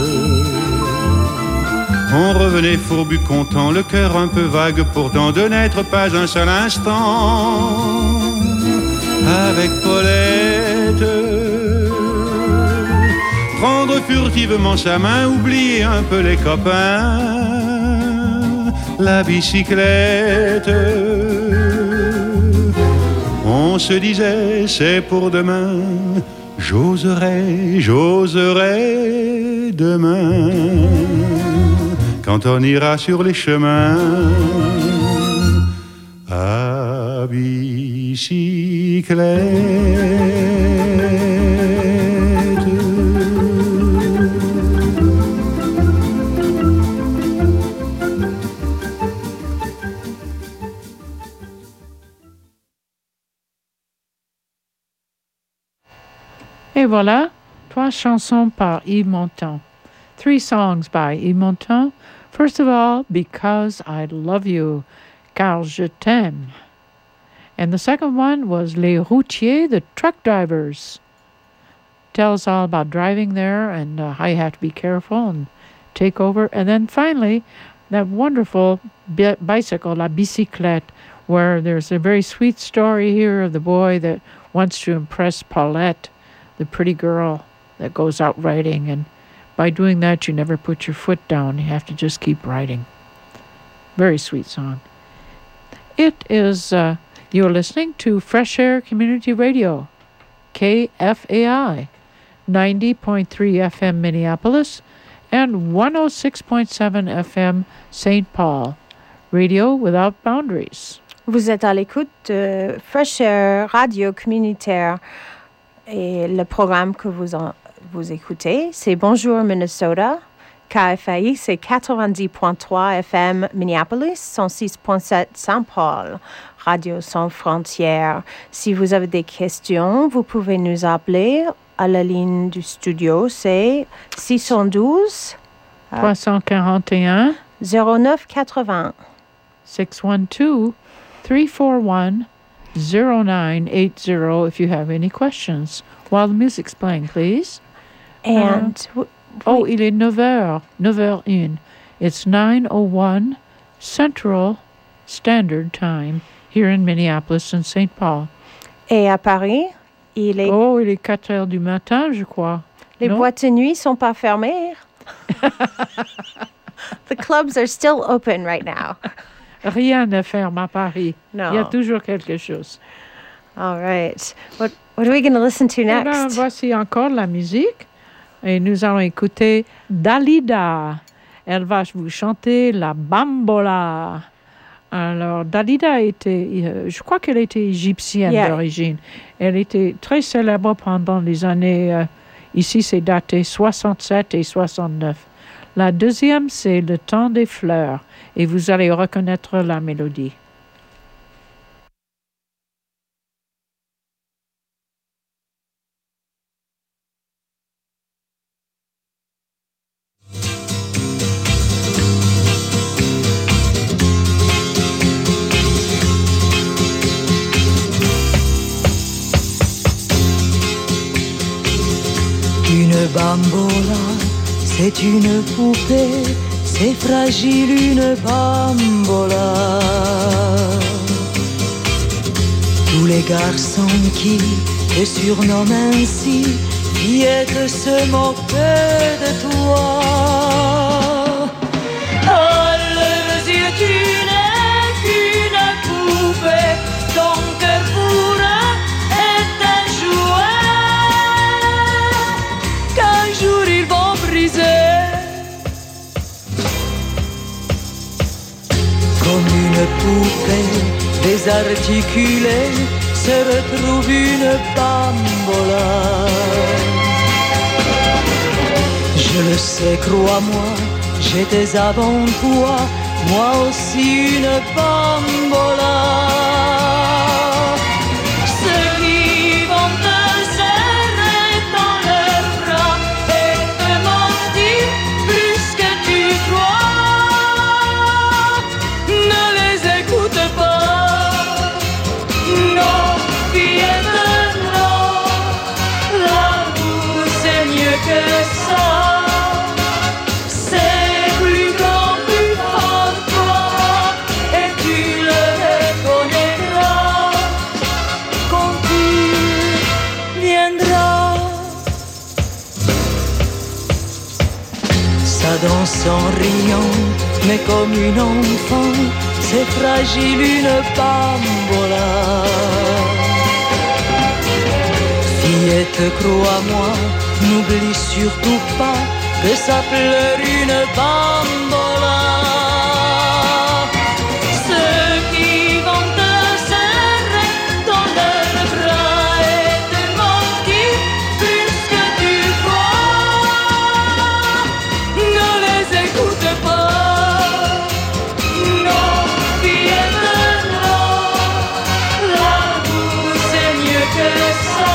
On revenait fourbu content, le cœur un peu vague pourtant, de n'être pas un seul instant avec Paulette. Prendre furtivement sa main, oublier un peu les copains, la bicyclette. On se disait c'est pour demain, j'oserai, j'oserai demain, quand on ira sur les chemins à bicyclette. Et voilà, trois chansons par Yves Montand. Three songs by Yves Montand. First of all, Because I Love You, car je t'aime. And the second one was Les Routiers, the truck drivers. Tells all about driving there and uh, how you have to be careful and take over. And then finally, that wonderful bi- bicycle, La Bicyclette, where there's a very sweet story here of the boy that wants to impress Paulette, the pretty girl that goes out riding, and by doing that you never put your foot down. You have to just keep riding. Very sweet song. It is, uh, you're listening to Fresh Air Community Radio, K F A I, ninety point three F M Minneapolis, and one oh six point seven F M Saint Paul, Radio Without Boundaries. Vous êtes à l'écoute de Fresh Air Radio Communautaire. Et le programme que vous, en, vous écoutez, c'est Bonjour Minnesota. K F A I, c'est quatre-vingt-dix point trois F M Minneapolis, cent six point sept Saint Paul, Radio Sans Frontières. Si vous avez des questions, vous pouvez nous appeler à la ligne du studio, c'est six un deux trois quatre un zéro neuf quatre-vingts. six one two, three four one, zero nine eight zero if you have any questions. While the music's playing, please. And uh, oh, il est neuf heures, neuf heures une. It's nine oh one Central Standard Time here in Minneapolis and Saint Paul. Et à Paris, il est... Oh, il est quatre heures du matin, je crois. Les non? boîtes de nuit sont pas fermées. The clubs are still open right now. Rien ne ferme à Paris. No. Il y a toujours quelque chose. All right. What What are we going to listen to next? Alors, voici encore la musique. Et nous allons écouter Dalida. Elle va vous chanter la bambola. Alors, Dalida était, euh, je crois qu'elle était égyptienne yeah. d'origine. Elle était très célèbre pendant les années, euh, ici c'est daté soixante-sept et soixante-neuf. La deuxième, c'est Le temps des fleurs. Et vous allez reconnaître la mélodie. Une bambola, c'est une poupée, c'est fragile une bambola. Tous les garçons qui te surnomment ainsi, fillettes se moquent de toi. Oh, le yeux, tu n'es qu'une poupée, ton cœur pour est un jouet qu'un jour ils vont briser. Comme une poupée désarticulée se retrouve une bambola. Je le sais, crois-moi, j'étais avant toi, moi aussi une bambola. Ceux qui vont te serrer dans leurs bras et te mentir plus que tu crois, ne les écoute pas. Non, fillette, non, l'amour c'est mieux dansant, riant, mais comme une enfant, c'est fragile une bambola. Fillette, crois-moi, n'oublie surtout pas que ça pleure une bambola. Ceux qui vont te serrer dans leurs bras et te mentir plus que tu crois, ne les écoute pas. Non, fillette, non, l'amour c'est mieux que ça.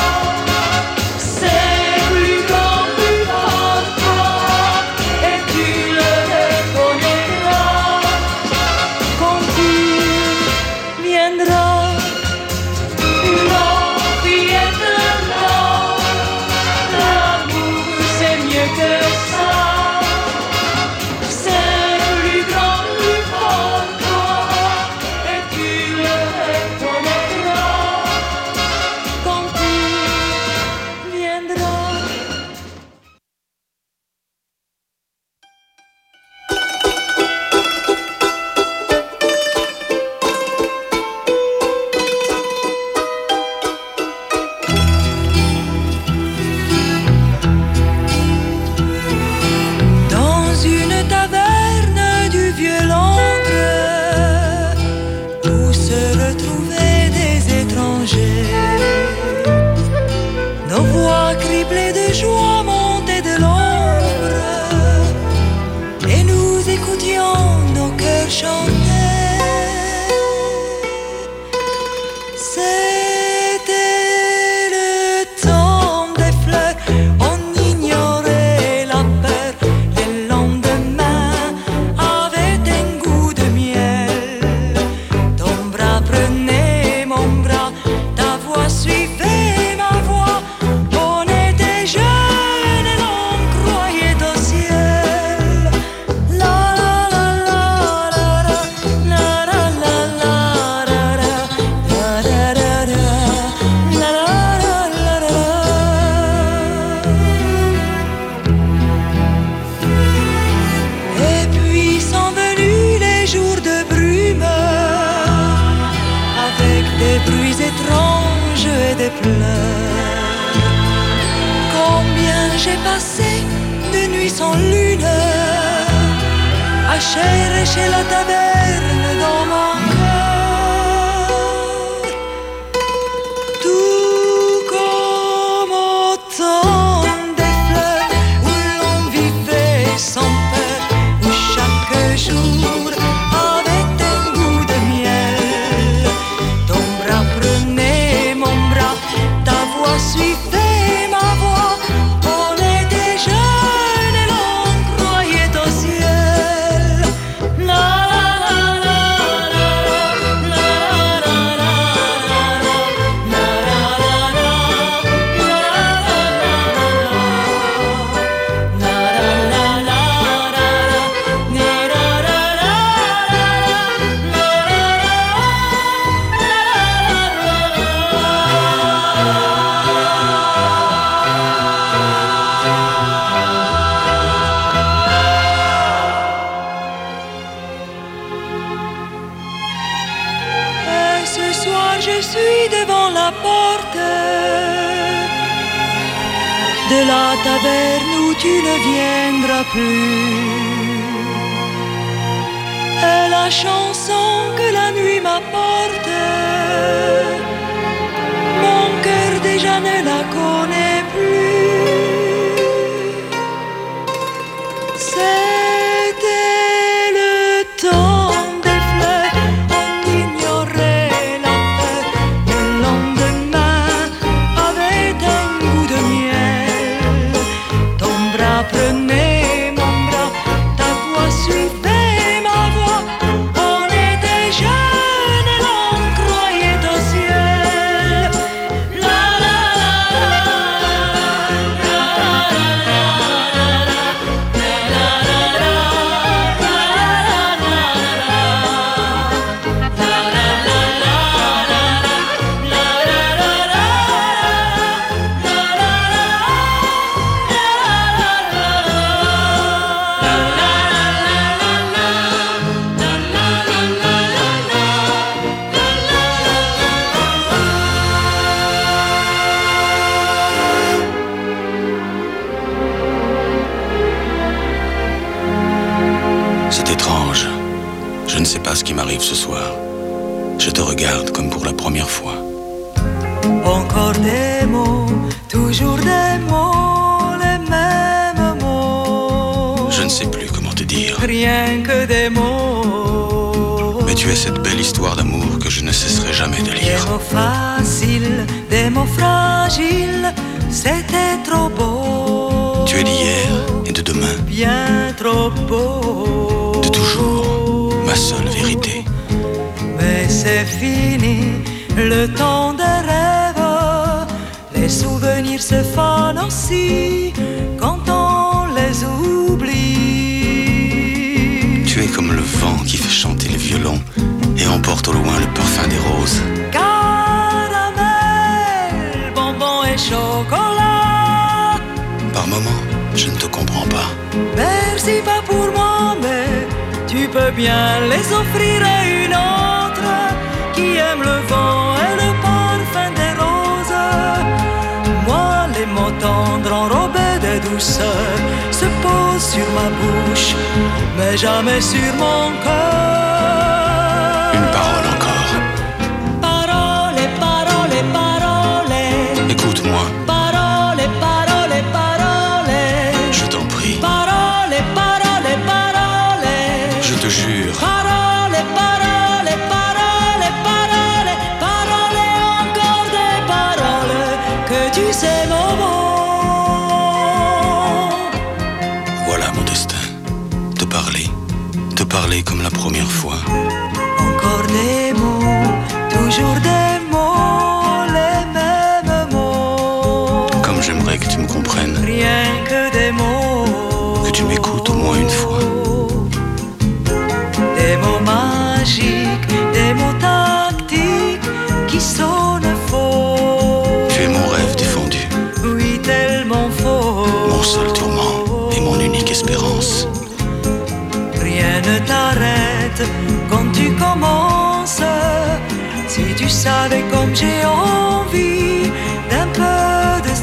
C'est plus grand, plus fort toi, et tu le reconnaîtras quand tu viendras. Non, fillette, non, l'amour c'est mieux que ça. C'est plus grand, plus fort toi, et tu le reconnaîtras quand tu viendras. Dans une taverne du vieux Londres, où se retrouvaient des étrangers, nos voix criblées de joie montaient de l'ombre, et nous écoutions nos cœurs chanter. C'était le temps des fleurs, on ignorait la peur. Les lendemains avaient un goût de miel. Ton bras prenait mon bras, ta voix suivait ma voix. On était jeunes et l'on croyait au ciel. La la la la la la la la la la la la la la Et puis sont venus les jours de brume, avec des bruits étranges et des pleurs. Combien j'ai passé de nuits sans lune, à chercher la taverne dans mon cœur. Tout comme au temps des fleurs, où l'on vivait sans peur, où chaque jour avait un goût de miel. Ton bras prenait mon bras, ta voix suivait ma voix. On était jeunes et l'on croyait au ciel. La la la la la la la la la Et ce soir je suis devant la porte de la taverne où tu ne viendras plus. Et la chanson que la nuit m'apporte, mon cœur déjà ne la connaît plus. C'était le temps des fleurs, on ignorait la peur. Le lendemain avait un goût de miel. Ton bras prenait mon bras, ta voix suivait ma voix. On était jeunes et l'on croyait au ciel. La la la la étrange. Je ne sais pas ce qui m'arrive ce soir. Je te regarde comme pour la première fois. Encore des mots, toujours des mots, les mêmes mots. Je ne sais plus comment te dire. Rien que des mots. Mais tu es cette belle histoire d'amour que je ne cesserai jamais de lire. Des mots faciles, des mots fragiles, c'était trop beau. Tu es d'hier et de demain. Bien trop beau. De toujours, ma seule vérité. Mais c'est fini, le temps des rêves. Les souvenirs se fanent aussi quand on les oublie. Tu es comme le vent qui fait chanter le violon et emporte au loin le parfum des roses. Caramel, bonbons et chocolat. Par moments, je ne te comprends pas. Merci pas pour moi, mais tu peux bien les offrir à une autre qui aime le vent et le parfum des roses. Moi, les mots tendres enrobés de douceur se posent sur ma bouche, mais jamais sur mon cœur. Une parole encore. Parole, parole, parole. Écoute-moi. Parole, parole, parole. Je t'en prie. Parole, parole, parole. Je te jure. Parole, parole, parole, parole. Parole, encore des paroles que tu sais mon mot. Voilà mon destin. Te parler. Te parler comme la première fois. Encore des mots, toujours des mots, les mêmes mots. Comme j'aimerais que tu me comprennes. Rien que des mots. Que tu m'écoutes au moins une fois. Des mots magiques, des mots tactiques qui sonnent faux. Tu es mon rêve défendu. Oui, tellement faux. Mon seul tourment et mon unique espérance. Rien ne t'arrête quand tu commences. Si tu savais comme j'ai envie d'un peu de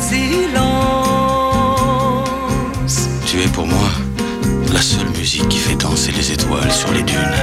silence. Tu es pour moi la seule musique qui fait danser les étoiles sur les dunes.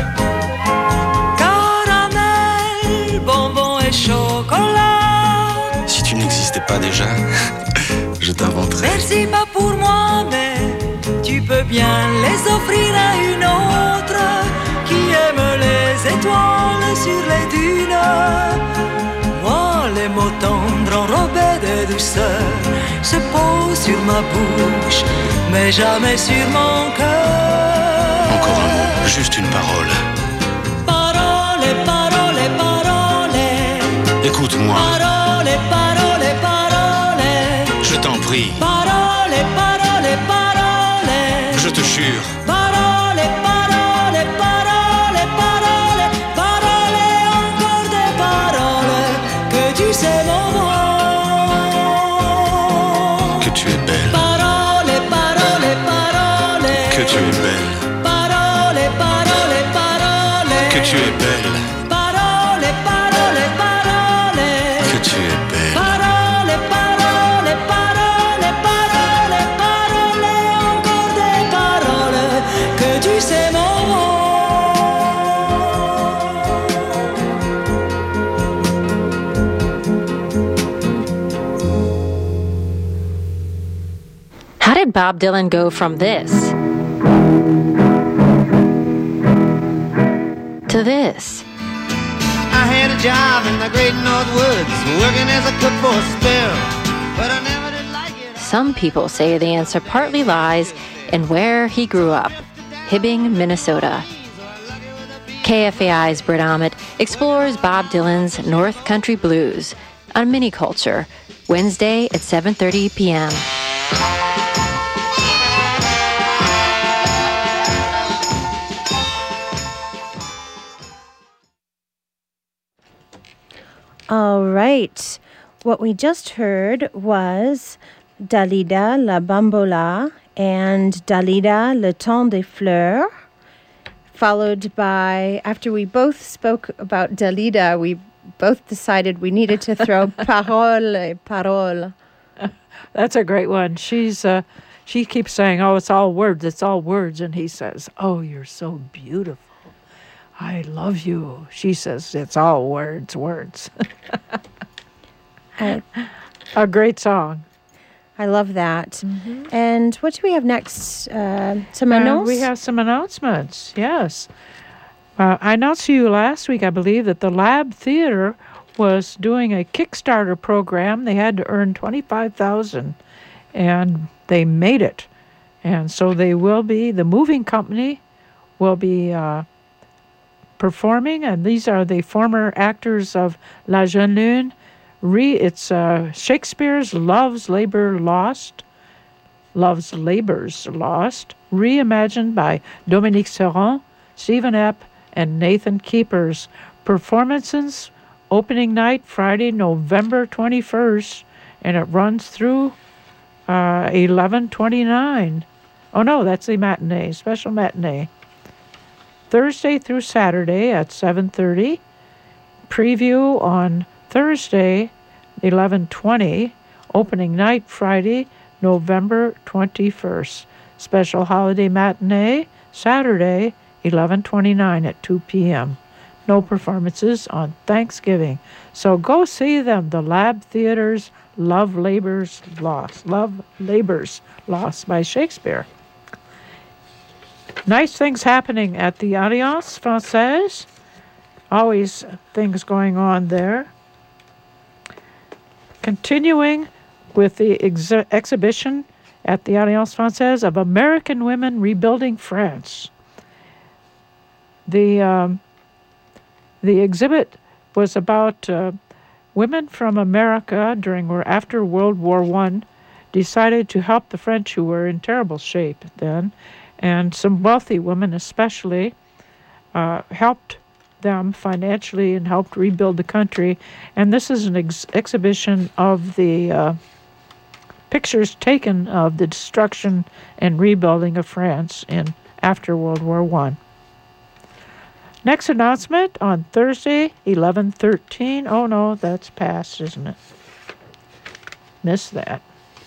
Caramel, bonbons et chocolat. Si tu n'existais pas déjà, je t'inventerais. Merci pas pour moi, mais tu peux bien les offrir à une autre qui aime les étoiles sur les dunes. Moi, les mots tendres enrobés de douceur se posent sur ma bouche, mais jamais sur mon cœur. Encore un mot, juste une parole. Parole, parole, parole. Écoute-moi. Parole, parole, parole. Je t'en prie. Parole, parole, parole. Je te jure. Parole, parole, parole, parole. Parole, encore des paroles que tu sais mon mot. Que tu es belle. Parole, parole, parole. Que tu es belle. Parole, parole, parole. Que tu es belle. Parole, parole, parole. Que tu es belle. Parole, parole, parole, parole, parole, encore des paroles que tu sais mon mot. How did Bob Dylan go from this to this? I had a job in the great North Woods, working as a cook for a spell, but I never did like it. Some people say the answer partly lies in where he grew up, Hibbing, Minnesota. K F A I's Britt Ahmet explores Bob Dylan's North Country Blues on Mini Culture, Wednesday at seven thirty p.m. All right. What we just heard was Dalida la Bambola and Dalida le Temps des Fleurs, followed by, after we both spoke about Dalida, we both decided we needed to throw Parole, Parole. That's a great one. She's uh, she keeps saying, oh, it's all words, it's all words. And he says, oh, you're so beautiful. I love you. She says, it's all words, words. I, A great song. I love that. Mm-hmm. And what do we have next? Uh, some Uh, announcements? we have some announcements, yes. Uh, I announced to you last week, I believe, that the Lab Theater was doing a Kickstarter program. They had to earn twenty-five thousand dollars, and they made it. And so they will be, the moving company will be uh, performing, and these are the former actors of La Jeune Lune. Re, it's uh, Shakespeare's Love's Labor Lost, Love's Labors Lost, reimagined by Dominique Serron, Stephen Epp, and Nathan Keepers. Performances, opening night, Friday, November twenty-first, and it runs through uh, eleven twenty-nine. Oh, no, that's the matinee, special matinee. Thursday through Saturday at seven thirty. Preview on Thursday, eleven twenty. Opening night, Friday, November twenty-first. Special holiday matinee, Saturday, eleven twenty-nine at two p.m. No performances on Thanksgiving. So go see them, the Lab Theater's Love Labors Lost. Love Labors Lost by Shakespeare. Nice things happening at the Alliance Française. Always things going on there. Continuing with the ex- exhibition at the Alliance Française of American Women Rebuilding France. The um, the exhibit was about uh, women from America during or after World War One decided to help the French, who were in terrible shape then, and some wealthy women especially uh, helped them financially and helped rebuild the country. And this is an ex- exhibition of the uh, pictures taken of the destruction and rebuilding of France in after World War One. Next announcement on Thursday, eleven thirteen. Oh no, that's past, isn't it? Missed that.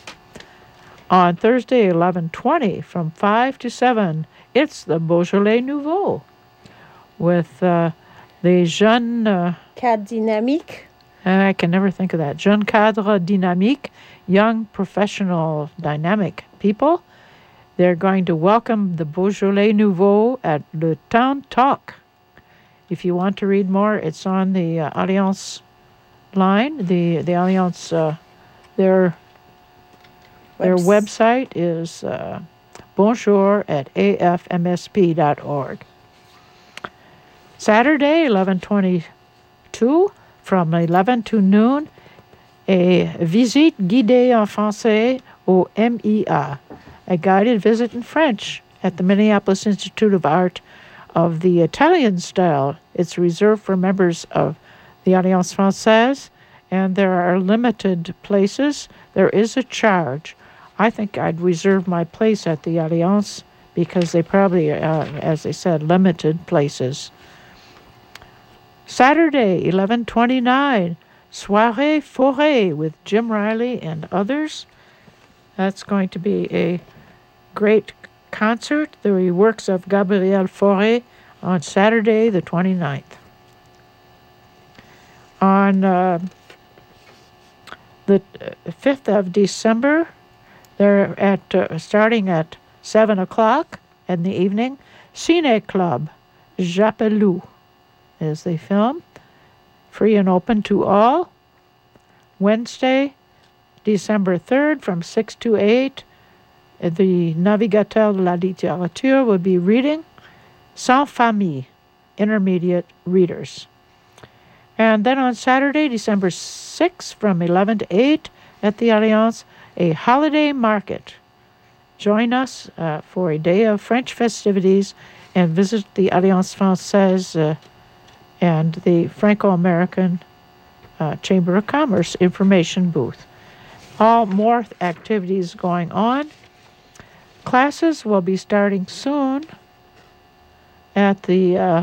On Thursday, eleven twenty, from five to seven, it's the Beaujolais Nouveau with uh, the Jeune... Uh, Cadre Dynamique. I can never think of that. Jeune Cadre Dynamique, young professional dynamic people. They're going to welcome the Beaujolais Nouveau at Le Town Talk. If you want to read more, it's on the uh, Alliance line. The the Alliance, uh, their their Webs- website is uh, bonjour at a f m s p dot org. Saturday, eleven twenty-two, from eleven to noon, a visite guidée en français au M I A, a guided visit in French at the Minneapolis Institute of Art of the Italian style. It's reserved for members of the Alliance Française, and there are limited places. There is a charge. I think I'd reserve my place at the Alliance because they probably, uh, as they said, limited places. Saturday, eleven twenty-nine, Soirée Forêt with Jim Riley and others. That's going to be a great concert, the works of Gabriel Fauré, on Saturday the twenty-ninth. On uh, the fifth of December, they're at uh, starting at seven o'clock in the evening, Cine Club, Japelou is the film, free and open to all. Wednesday, December third, from six to eight, the Navigateur de la Littérature will be reading Sans Famille, intermediate readers. And then on Saturday, December sixth, from eleven to eight, at the Alliance, a holiday market. Join us uh, for a day of French festivities and visit the Alliance Française uh, and the Franco-American uh, Chamber of Commerce information booth. All more activities going on. Classes will be starting soon at the uh,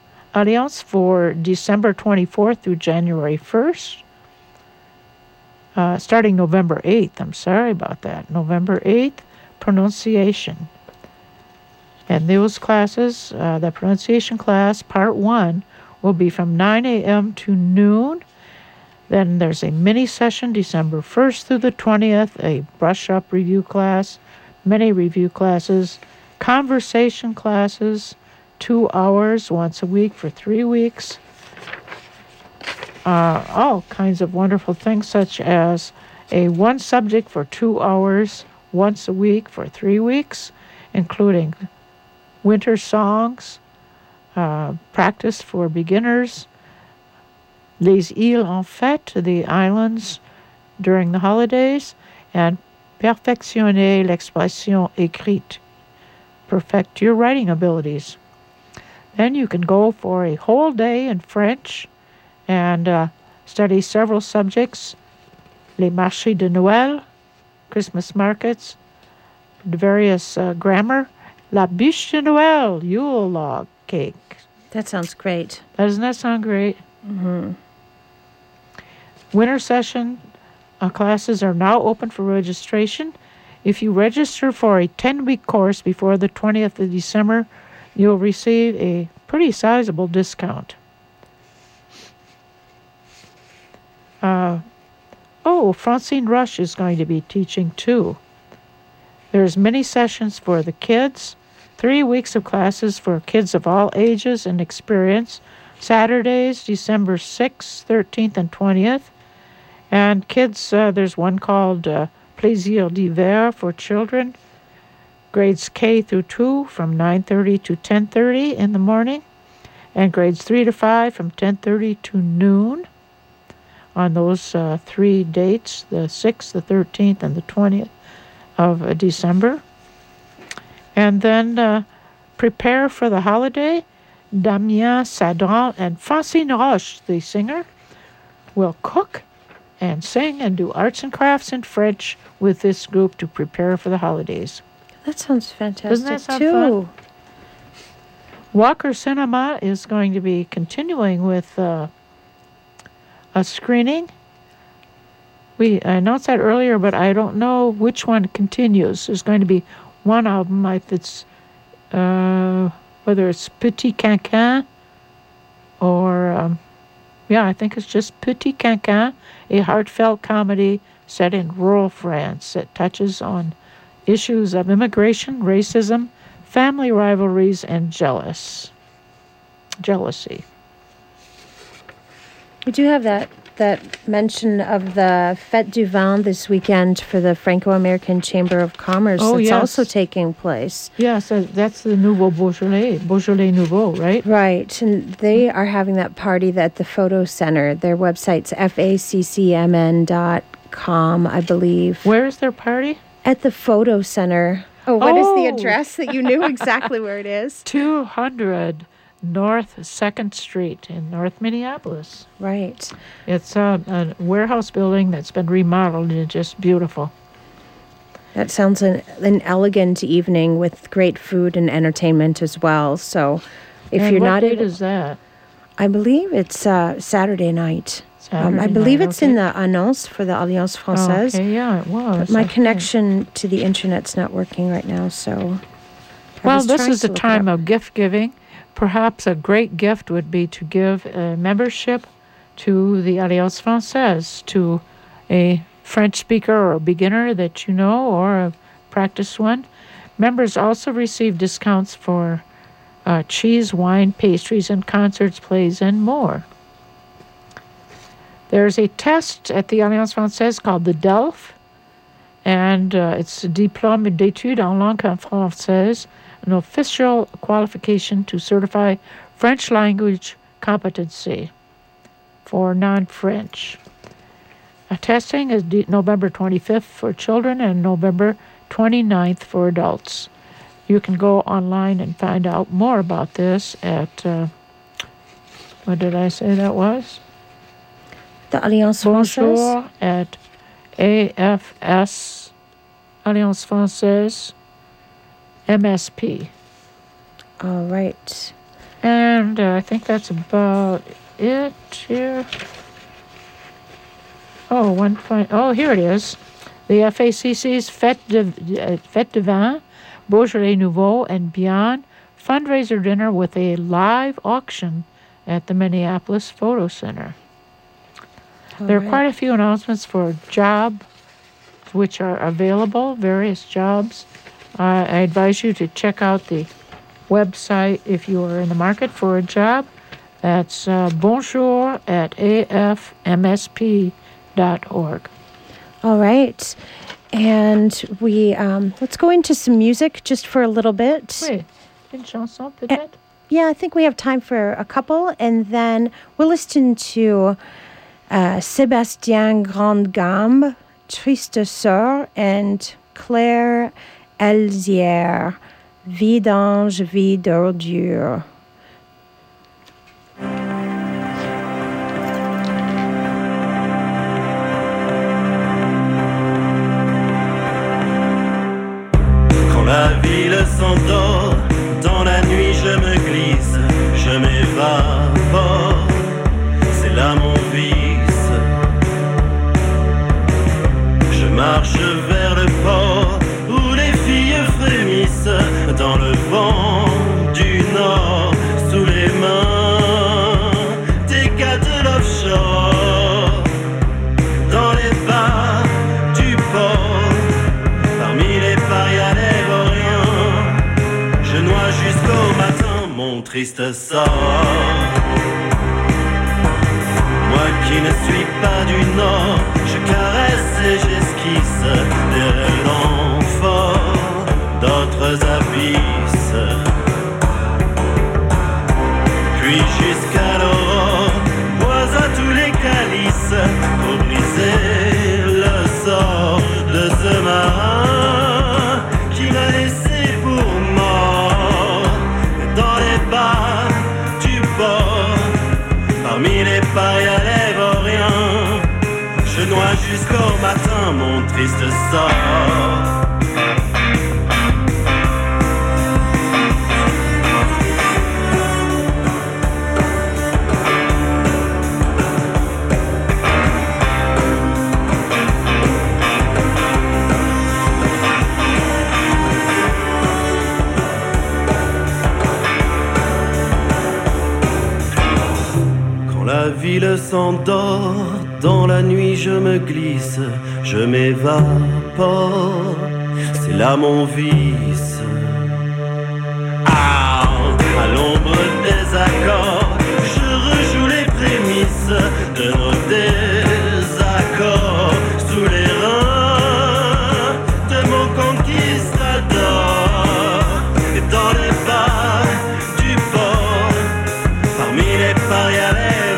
Alliance for December twenty-fourth through January first. uh, starting November eighth. I'm sorry about that. November eighth, pronunciation. And those classes, uh, the pronunciation class, part one, will be from nine a.m. to noon. Then there's a mini session December first through the twentieth, a brush-up review class, many review classes, conversation classes, two hours once a week for three weeks. Uh, all kinds of wonderful things, such as a one subject for two hours once a week for three weeks, including winter songs, uh, practice for beginners, Les Îles en Fête, the islands during the holidays, and perfectionner l'expression écrite, perfect your writing abilities. Then you can go for a whole day in French and uh, study several subjects, les marchés de Noël, Christmas markets, the various uh, grammar, la bûche de Noël, Yule log cake. That sounds great. Doesn't that sound great? Mm-hmm. Winter session uh, classes are now open for registration. If you register for a ten-week course before the twentieth of December, you'll receive a pretty sizable discount. Uh, oh, Francine Rush is going to be teaching too. There's many sessions for the kids, three weeks of classes for kids of all ages and experience, Saturdays, December sixth, thirteenth, and twentieth. And kids, uh, there's one called uh, Plaisir d'hiver for children, grades K through two from nine thirty to ten thirty in the morning, and grades three to five from ten thirty to noon on those uh, three dates, the sixth, the thirteenth, and the twentieth of uh, December. And then uh, prepare for the holiday. Damien Sadran and Francine Roche, the singer, will cook and sing and do arts and crafts in French with this group to prepare for the holidays. That sounds fantastic, Doesn't that sound too. fun? Walker Cinema is going to be continuing with uh, a screening. We I announced that earlier, but I don't know which one continues. There's going to be one album, if it's uh, whether it's Petit Cancan or, um, yeah, I think it's just Petit Cancan, a heartfelt comedy set in rural France that touches on issues of immigration, racism, family rivalries, and jealous jealousy. We do have that that mention of the Fête du Vin this weekend for the Franco-American Chamber of Commerce. Oh, It's yes. also taking place. Yes, uh, that's the Nouveau Beaujolais, Beaujolais Nouveau, right? Right, and they are having that party at the Photo Center. Their website's F A C C M N dot com, I believe. Where is their party? At the Photo Center. Oh, what is the Oh. address that you knew exactly where it is? two hundred North second Street in North Minneapolis. Right. It's a, a warehouse building that's been remodeled and it's just beautiful. That sounds an, an elegant evening with great food and entertainment as well. So if And you're what not date able, is that? I believe it's uh, Saturday night. Um, I Saturday believe night, it's in okay. the annonce for the Alliance Française. Okay, yeah, it was. But my I think. connection to the internet's not working right now, so. I Well, was this trying is to a look it time up. of gift giving. Perhaps a great gift would be to give a membership to the Alliance Française, to a French speaker or a beginner that you know or a practiced one. Members also receive discounts for uh, cheese, wine, pastries, and concerts, plays, and more. There's a test at the Alliance Française called the D E L F, and uh, it's a Diplôme d'études en langue française, an official qualification to certify French language competency for non-French. Uh, testing is de- November twenty-fifth for children and November twenty-ninth for adults. You can go online and find out more about this at, uh, what did I say that was? The Alliance Française? Bonjour at A F S, Alliance Française, M S P. All right. And uh, I think that's about it here. Oh, one point. Oh, here it is. The F A C C's Fête de, uh, Fête de Vin, Beaujolais Nouveau, and Beyond fundraiser dinner with a live auction at the Minneapolis Photo Center. All there are right. quite a few announcements for jobs which are available, various jobs. Uh, I advise you to check out the website if you are in the market for a job. That's uh, bonjour at a f m s p dot org. All right. And we, um, let's go into some music just for a little bit. Oui, une chanson peut-être? Yeah, I think we have time for a couple. And then we'll listen to uh, Sébastien Grande-Gambe, Triste Sœur, and Claire Elzière, Vidange, Vie d'ordure. Quand la ville s'endort, dans la nuit je me glisse, je m'évapore, c'est là mon vice. Je marche vers le port où les filles frémissent, dans le vent du nord, sous les mains des gars de l'offshore, dans les bars du port, parmi les parias les vauriens, je noie jusqu'au matin mon triste sort. Moi qui ne suis pas du nord, je caresse et j'esquisse des rêves d'enfants, d'autres abysses. Puis jusqu'à l'aurore, bois à tous les calices pour briser le sort de ce marin qui m'a laissé pour mort dans les bars du port, parmi les parias les vauriens, je noie jusqu'au matin mon triste sort. La ville s'endort, dans la nuit je me glisse, je m'évapore, c'est là mon vice. Ah, à l'ombre des accords, je rejoue les prémices de nos désaccords, sous les reins de mon conquistador, et dans les bars du port, parmi les parias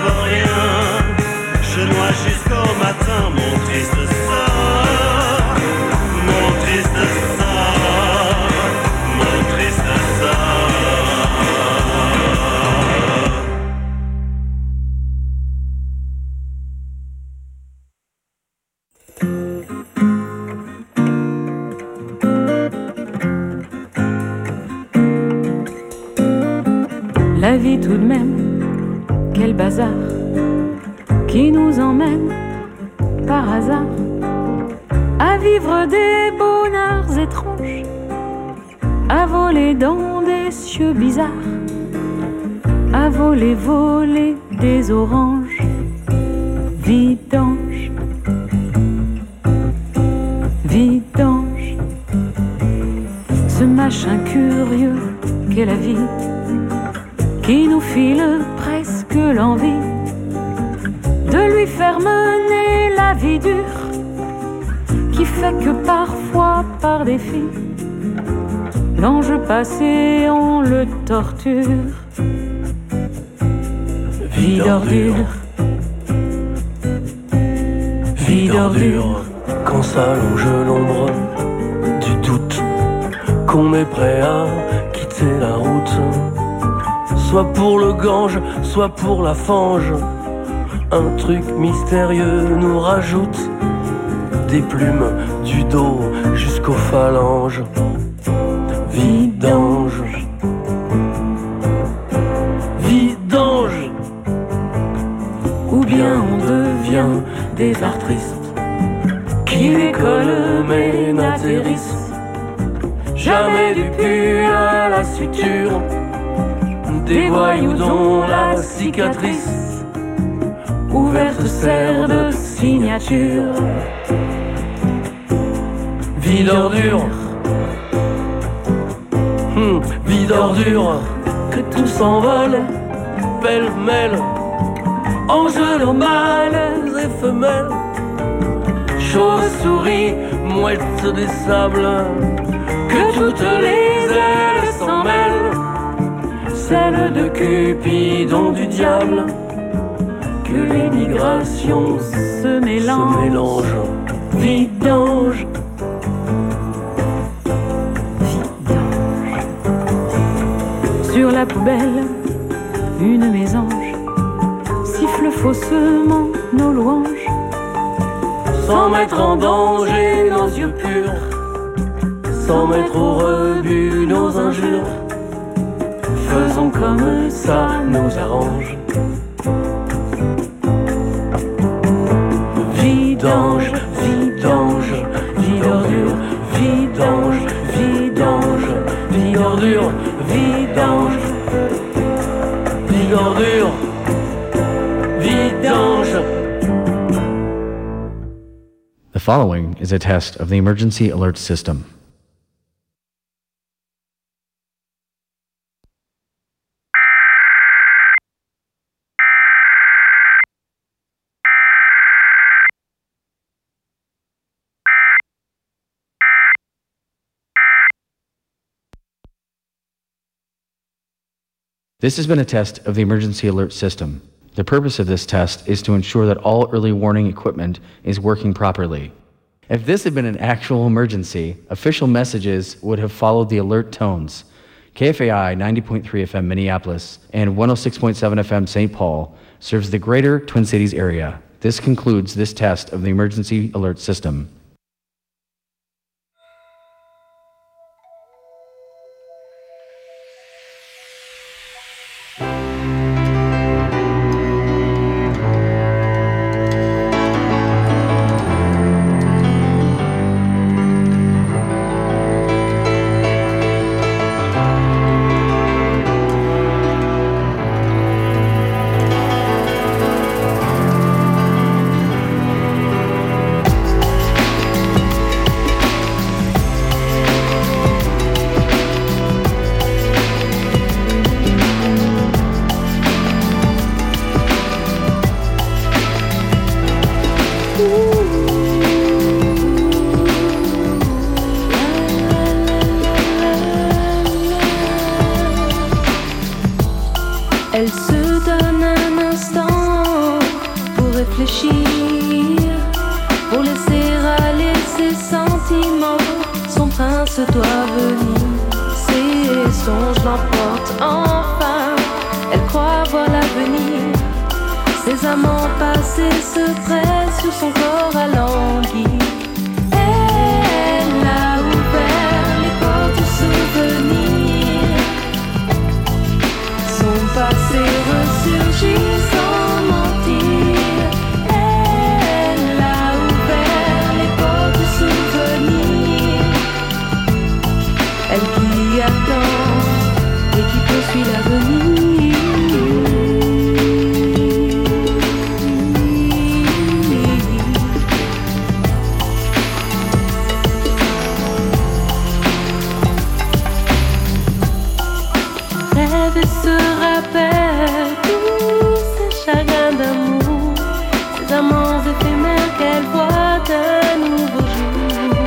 je noie jusqu'au matin mon triste sort, mon triste sort, mon triste sort. La vie tout de même, quel bazar qui nous emmène par hasard à vivre des bonheurs étranges, à voler dans des cieux bizarres, à voler, voler des oranges, vidange, vidange, ce machin curieux qu'est la vie, qui nous file presque l'envie de lui faire mener la vie dure, qui fait que parfois par défi, l'ange passé on le torture. Vie d'ordure, Vie d'ordure, quand s'allonge l'ombre du doute, qu'on est prêt à quitter la route, soit pour le Gange, soit pour la fange. Un truc mystérieux nous rajoute des plumes du dos jusqu'aux phalanges. Vidange, vidange, ou bien on devient des artistes jamais du pur à la suture, des voyous dont la cicatrice ouverte sert de signature. Vie d'ordure, hum, vie d'ordure, que tout s'envole, pêle-mêle, enjeux normales et femelles, chauves-souris, mouettes des sables, que toutes les ailes s'en mêlent, celles de Cupidon du diable, que les migrations se mélangent, se mélangent. Vidange, sur la poubelle, une mésange siffle faussement nos louanges, sans mettre en danger nos yeux purs, sans mettre au rebut nos injures. Faisons comme ça nous arrange. Vidange, vidange, vie d'ordure, vidange, vidange, vie d'ordure, vidange, vie d'ordure, vidange. The following is a test of the emergency alert system. This has been a test of the emergency alert system. The purpose of this test is to ensure that all early warning equipment is working properly. If this had been an actual emergency, official messages would have followed the alert tones. K F A I ninety point three F M Minneapolis and one oh six point seven F M Saint Paul serves the greater Twin Cities area. This concludes this test of the emergency alert system. Elle se donne un instant pour réfléchir, pour laisser aller ses sentiments. Son prince doit venir, ses songes l'emportent enfin. Elle croit voir l'avenir, ses amants passés se pressent sur son corps alangui. Elle a ouvert les portes du souvenir, son passé ressurgit sans mentir. Elle a ouvert les portes du souvenir, elle qui attend et qui poursuit l'avenir. Rêve et se rappelle tous ces chagrins d'amour, ces amants éphémères qu'elle voit d'un nouveau jour.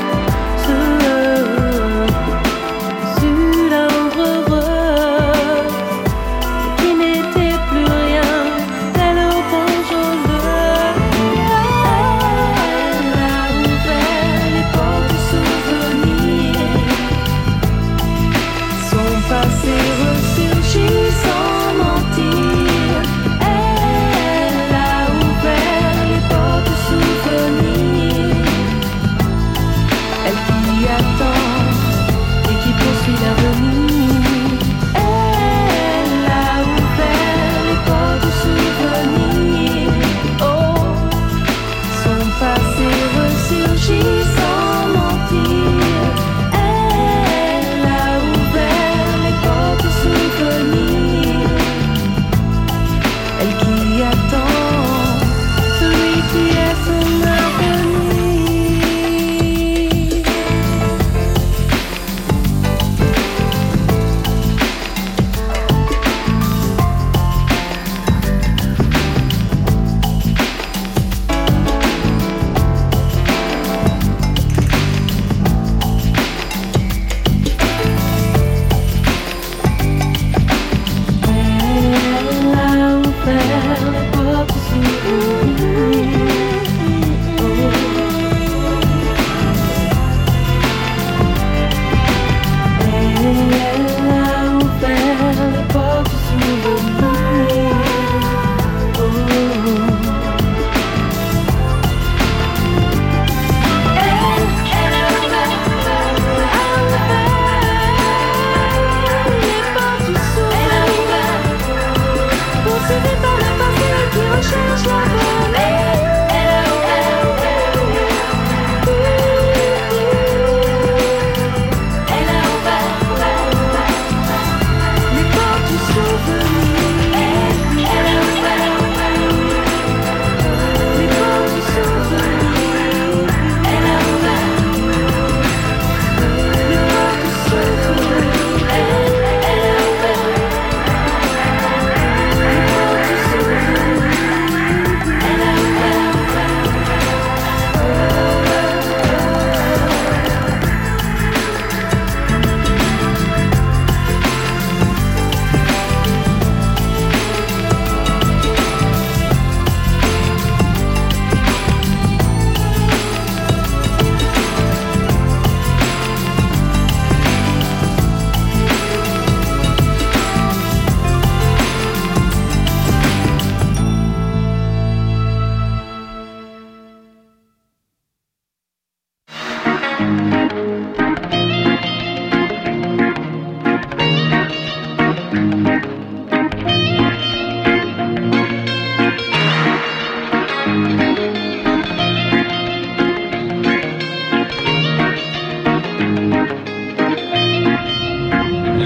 Sur, sur l'arbre heureux qui n'était plus rien, tel au bon jaune. Elle a ouvert les portes du souvenir, son passé ressurgit sans mentir. Elle a ouvert les portes du souvenir, elle qui attend et qui poursuit l'avenir. Elle a ouvert les portes du souvenir, oh, son passé ressurgit sans mentir. Elle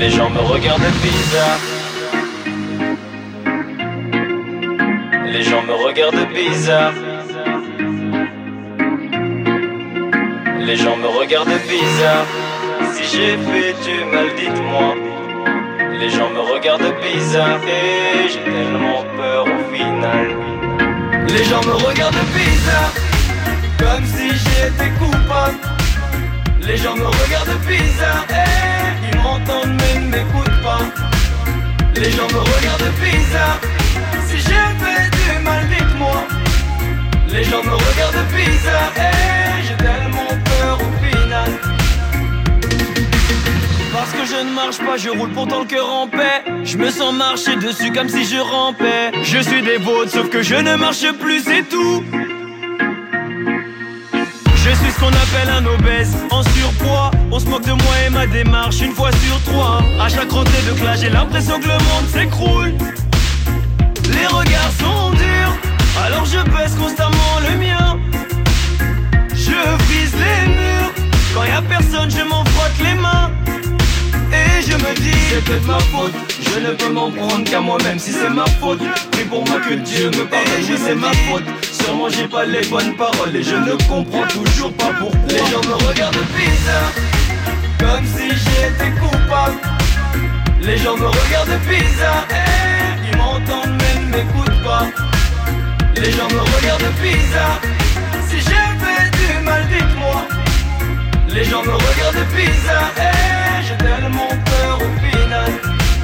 Les gens me regardent bizarre. Les gens me regardent bizarre. Les gens me regardent bizarre. Si j'ai fait du mal, dites-moi. Les gens me regardent bizarre et j'ai tellement peur au final. Les gens me regardent bizarre, comme si j'étais coupable. Les gens me regardent bizarre et ils m'entendent mais ne m'écoutent pas. Les gens me regardent bizarre, si j'ai fait du mal, dites-moi. Les gens me regardent bizarre et j'ai tellement peur au final. Parce que je ne marche pas, je roule pourtant le cœur en paix. Je me sens marcher dessus comme si je rampais. Je suis des vôtres, sauf que je ne marche plus, c'est tout. Je suis ce qu'on appelle un obèse, en surpoids. On se moque de moi et ma démarche une fois sur trois. À chaque rentrée de classe, j'ai l'impression que le monde s'écroule. Les regards sont durs, alors je baisse constamment le mien. Je brise les murs, quand y a personne je m'en frotte les mains. Et je me dis, c'est peut-être ma faute. Je ne peux m'en prendre qu'à moi-même si c'est ma faute. Prie pour moi que Dieu me pardonne, oui c'est ma faute. Sûrement j'ai pas les bonnes paroles et je ne comprends toujours pas pourquoi. Les gens me regardent bizarre, comme si j'étais coupable. Les gens me regardent bizarre, et ils m'entendent mais ne m'écoutent pas. Les gens me regardent bizarre, si j'ai fait du mal, dites-moi. Les gens me regardent bizarre, et j'ai tellement peur au final.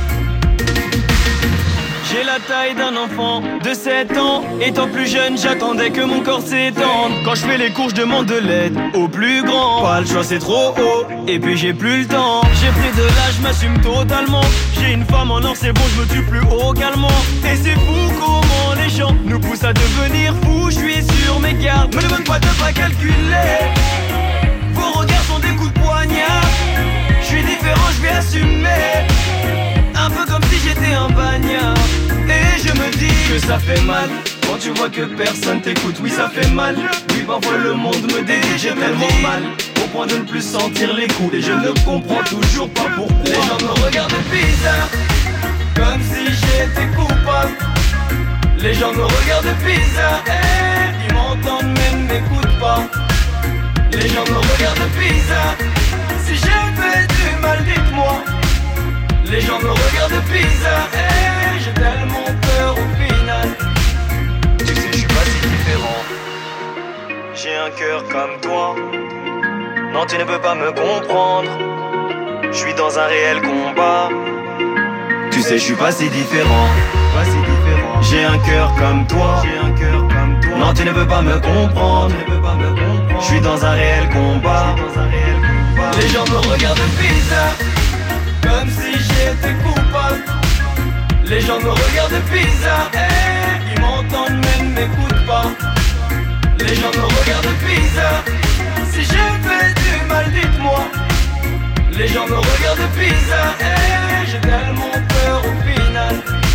J'ai la taille d'un enfant de sept ans. Étant plus jeune, j'attendais que mon corps s'étende. Quand je fais les cours, je demande de l'aide au plus grand. Pas le choix, c'est trop haut, et puis j'ai plus le temps. J'ai pris de l'âge, je m'assume totalement. J'ai une femme en or, c'est bon, je me tue plus aucalement. Et c'est fou comment les gens nous poussent à devenir fous. Je suis sur mes gardes, me demande pas de pas calculer. Vos regards sont des coups de poignard. Je suis différent, je vais assumer. Un peu comme si j'étais un bagnard. Et je me dis que ça fait mal quand tu vois que personne t'écoute. Oui ça fait mal, oui parfois le monde me dédie. J'ai tellement mal au point de ne plus sentir les coups. Et je ne comprends toujours pas pourquoi. Les gens me regardent bizarre, comme si j'étais coupable. Les gens me regardent bizarre, et ils m'entendent mais ne m'écoutent pas. Les gens me regardent bizarre, si j'ai fait du mal, dites-moi. Les gens me regardent bizarre, et j'ai tellement peur au final. Tu sais, je suis pas si différent. J'ai un cœur comme toi. Non, tu ne peux pas me comprendre. Je suis dans un réel combat. Tu sais, je suis pas si différent. Pas si différent. J'ai un cœur comme toi. J'ai un cœur comme toi. Non, tu ne peux pas me comprendre. Je suis dans un réel combat. Les gens me regardent bizarre, comme si j'étais coupable. Les gens me regardent bizarre, et ils m'entendent mais ne m'écoutent pas. Les gens me regardent bizarre, si j'ai fait du mal, dites-moi. Les gens me regardent bizarre, et j'ai tellement peur au final.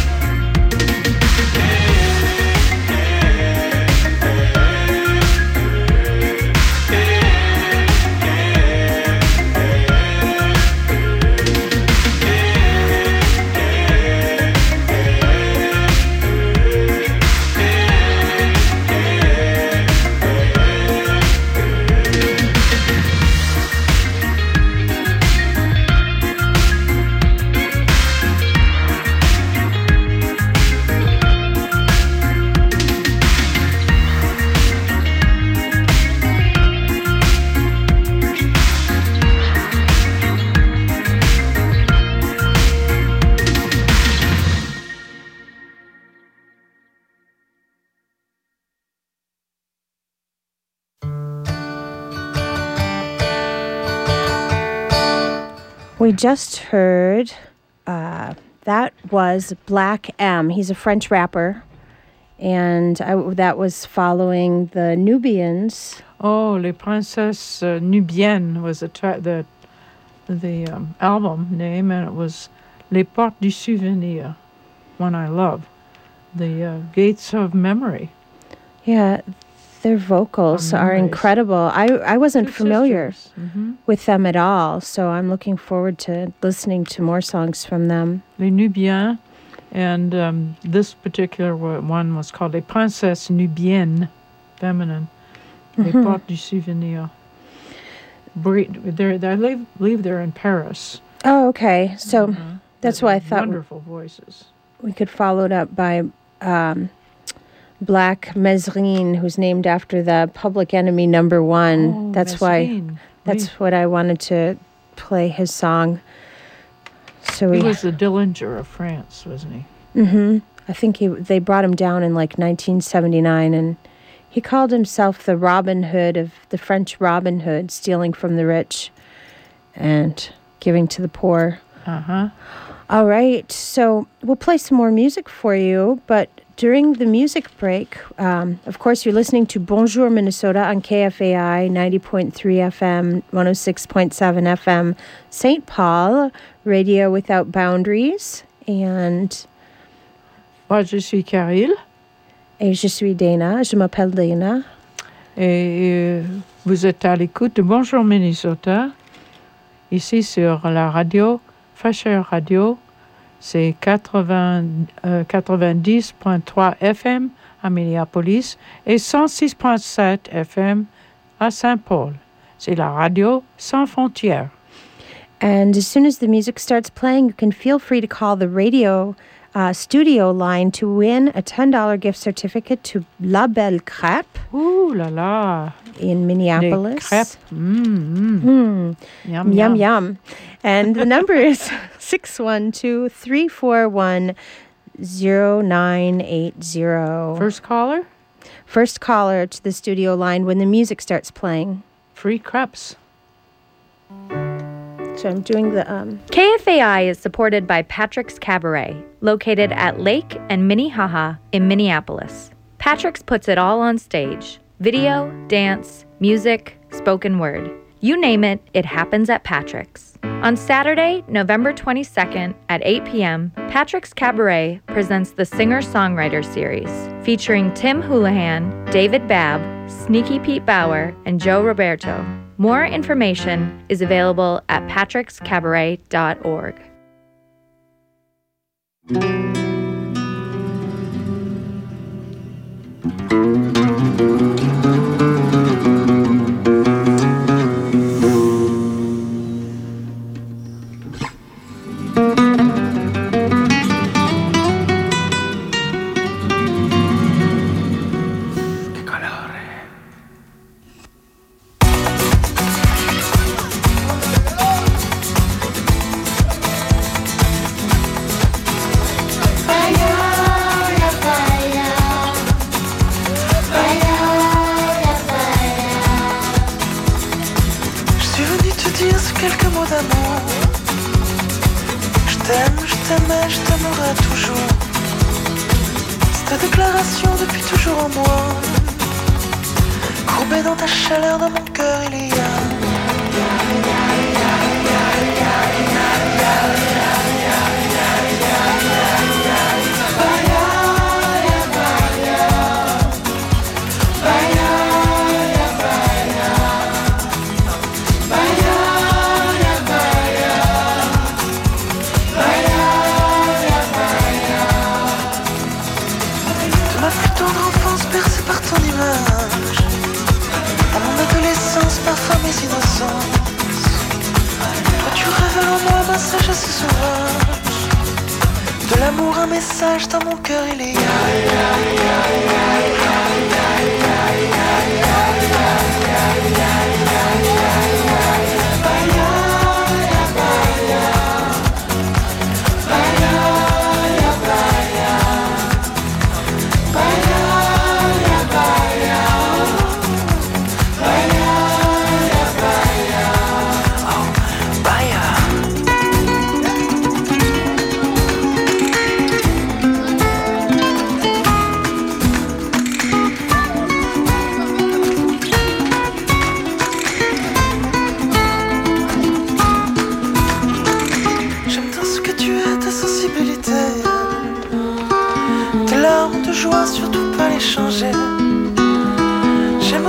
We just heard, uh, that was Black M. He's a French rapper. And I, that was following the Nubians. Oh, Les Princesses uh, Nubiennes was the, tra- the, the um, album name, and it was Les Portes du Souvenir, one I love, the uh, Gates of Memory. Yeah, Their vocals are incredible. I, I wasn't Two familiar mm-hmm. with them at all, so I'm looking forward to listening to more songs from them. Les Nubiens, and um, this particular one was called Les Princesses Nubiennes, feminine. Mm-hmm. Les Portes du Souvenir. They're, they live, live there in Paris. Oh, okay. So mm-hmm. that's They're why I thought wonderful voices. We could follow it up by um, Black Mezrine, who's named after the Public Enemy number one. Oh, that's Mezrine. why. That's oui. what I wanted to play his song. So he we, was the Dillinger of France, wasn't he? Mm-hmm. I think he. They brought him down in like nineteen seventy-nine, and he called himself the Robin Hood of the French Robin Hood, stealing from the rich and giving to the poor. Uh-huh. All right, so we'll play some more music for you, but during the music break, um, of course, you're listening to Bonjour Minnesota on K F A I ninety point three F M, one oh six point seven F M, Saint Paul, Radio Without Boundaries, and... Moi, je suis Caril. Et je suis Dana, je m'appelle Dana. Et euh, vous êtes à l'écoute de Bonjour Minnesota, ici sur la radio, Fraîcheur Radio. C'est quatre-vingts, euh, quatre-vingt-dix point trois F M à Minneapolis et cent six point sept F M à Saint-Paul. C'est la radio sans frontières. And as soon as the music starts playing, you can feel free to call the radio uh, studio line to win a ten dollars gift certificate to La Belle Crêpe. Ooh la la. In Minneapolis. Les crêpes. Mm, mm. Mm. Yum, yum, yum. yum. And the number is six one two, three four one, zero nine eight zero. First caller? First caller to the studio line when the music starts playing. Free crepes. So I'm doing the... Um... K F A I is supported by Patrick's Cabaret, located at Lake and Minnehaha in Minneapolis. Patrick's puts it all on stage. Video, dance, music, spoken word. You name it, it happens at Patrick's. On Saturday, November twenty-second at eight p.m., Patrick's Cabaret presents the Singer-Songwriter Series, featuring Tim Houlihan, David Babb, Sneaky Pete Bauer, and Joe Roberto. More information is available at patricks cabaret dot org.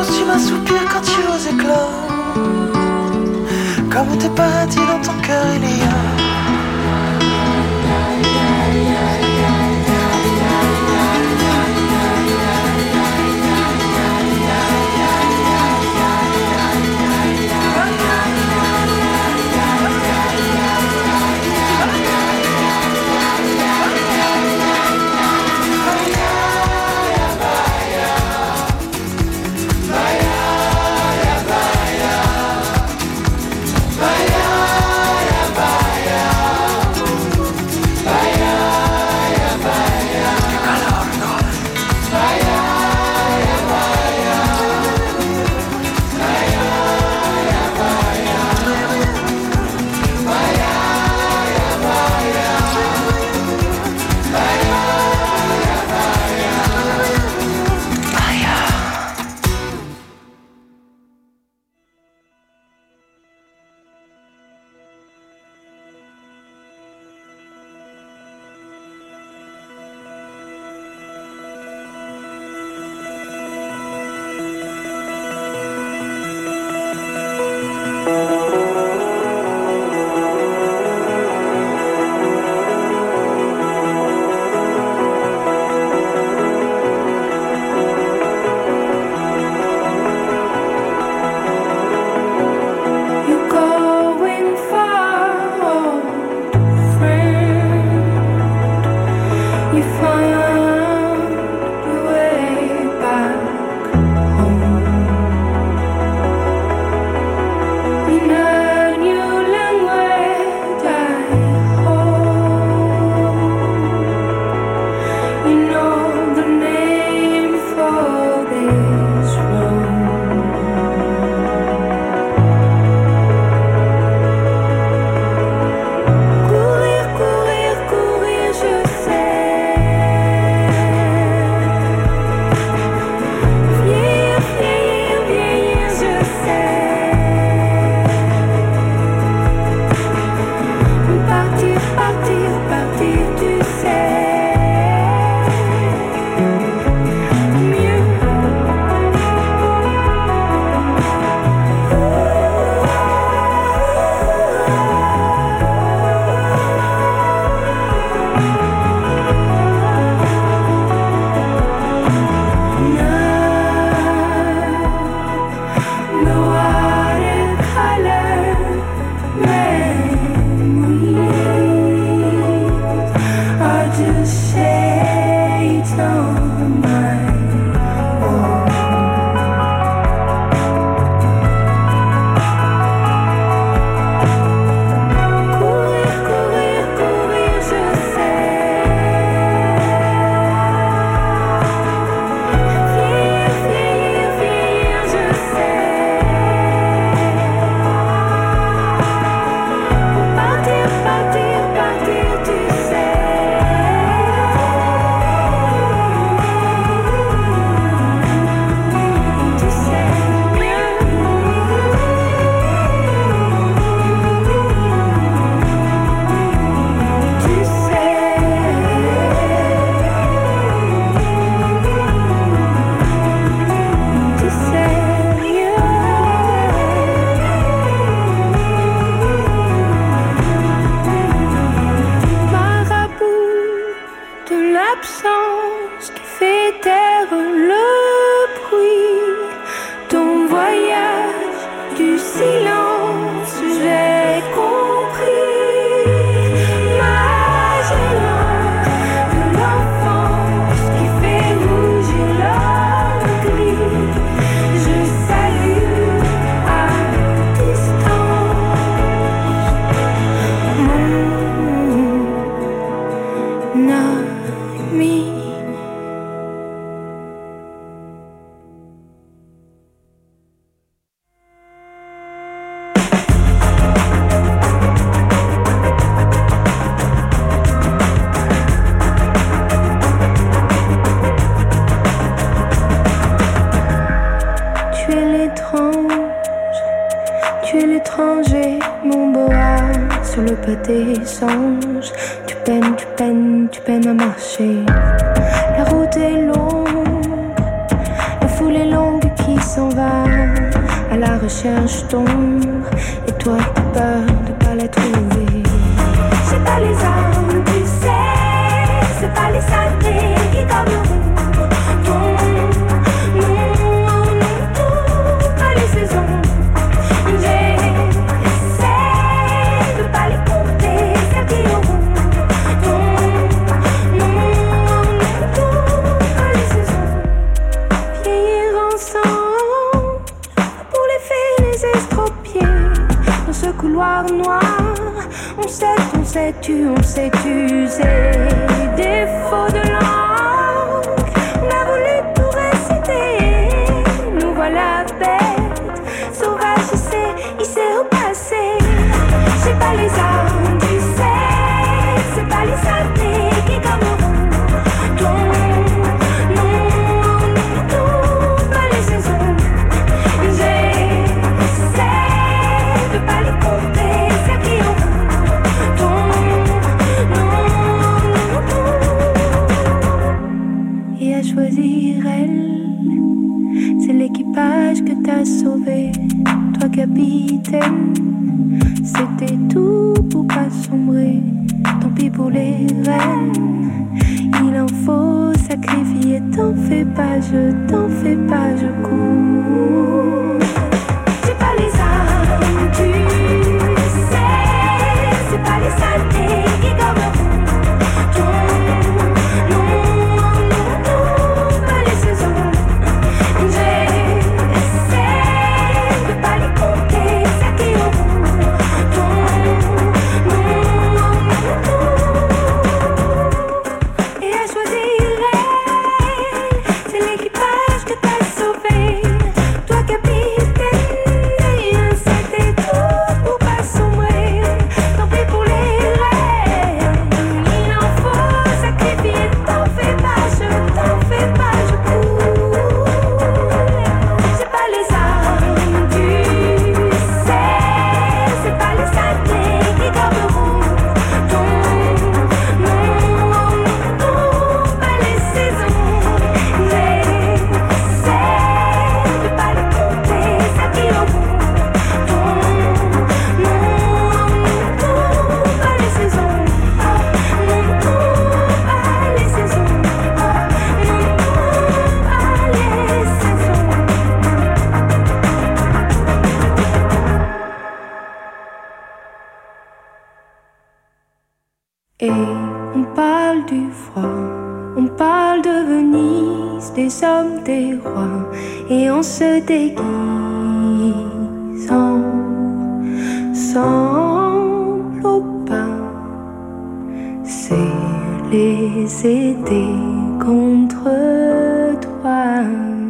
tu m'insoupires quand tu oses éclore. Comme tes paradis dans ton cœur il y a. tes songes. Tu peines, tu peines, tu peines à marcher. La route est longue, la foule est longue qui s'en va à la recherche d'ombre, et toi t'as peur de pas la trouver. C'est pas les armes, tu sais, c'est pas les saletés qui gagneront ton nom, non, pas les saisons. J'essaie de pas les compter, celles qui auront ton nom, non, pas les saisons. Vieillir ensemble pour les faits, les estropiés dans ce couloir noir. On sait, on sait, tu, on sait, tu sais. Défaut de langue, on a voulu tout réciter. Nous voilà bêtes, sauvages, il sait, il sait repasser. C'est pas les armes, tu sais, c'est pas les saletés qui gagneront ton nom, non, pas les saisons. J'essaie de pas les compter, celles qui auront. Et à choisir elle, c'est l'équipage que t'as sauvé. Toi capitaine, c'était tout pour pas sombrer. Tant pis pour les reines, il en faut sacrifier. T'en fais pas, je t'en fais pas, je cours. C'est pas les armes, tu sais, c'est pas les saletés qui gagneront ton nom, non, pas les saisons. J'essaie de pas les compter, celles qui auront ton nom, et à choisir elle, c'est l'équipage que t'as sauvé. Toi capitaine, c'était tout pour pas sombrer. Tant pis pour les rêves, il en faut sacrifier. T'en fais pas, je t'en fais pas, je cours. C'est pas les armes, tu sais, c'est pas les saletés qui garderont ton nom, non, pas les saisons. J'essaie de pas les compter, celles qui auront ton nom, non, pas les saisons. Non, pas les saisons. Non, pas les saisons. Et on parle du froid, on parle de Venise, des hommes, des rois, et on se déguise ensemble au pas. C'est les aider contre toi.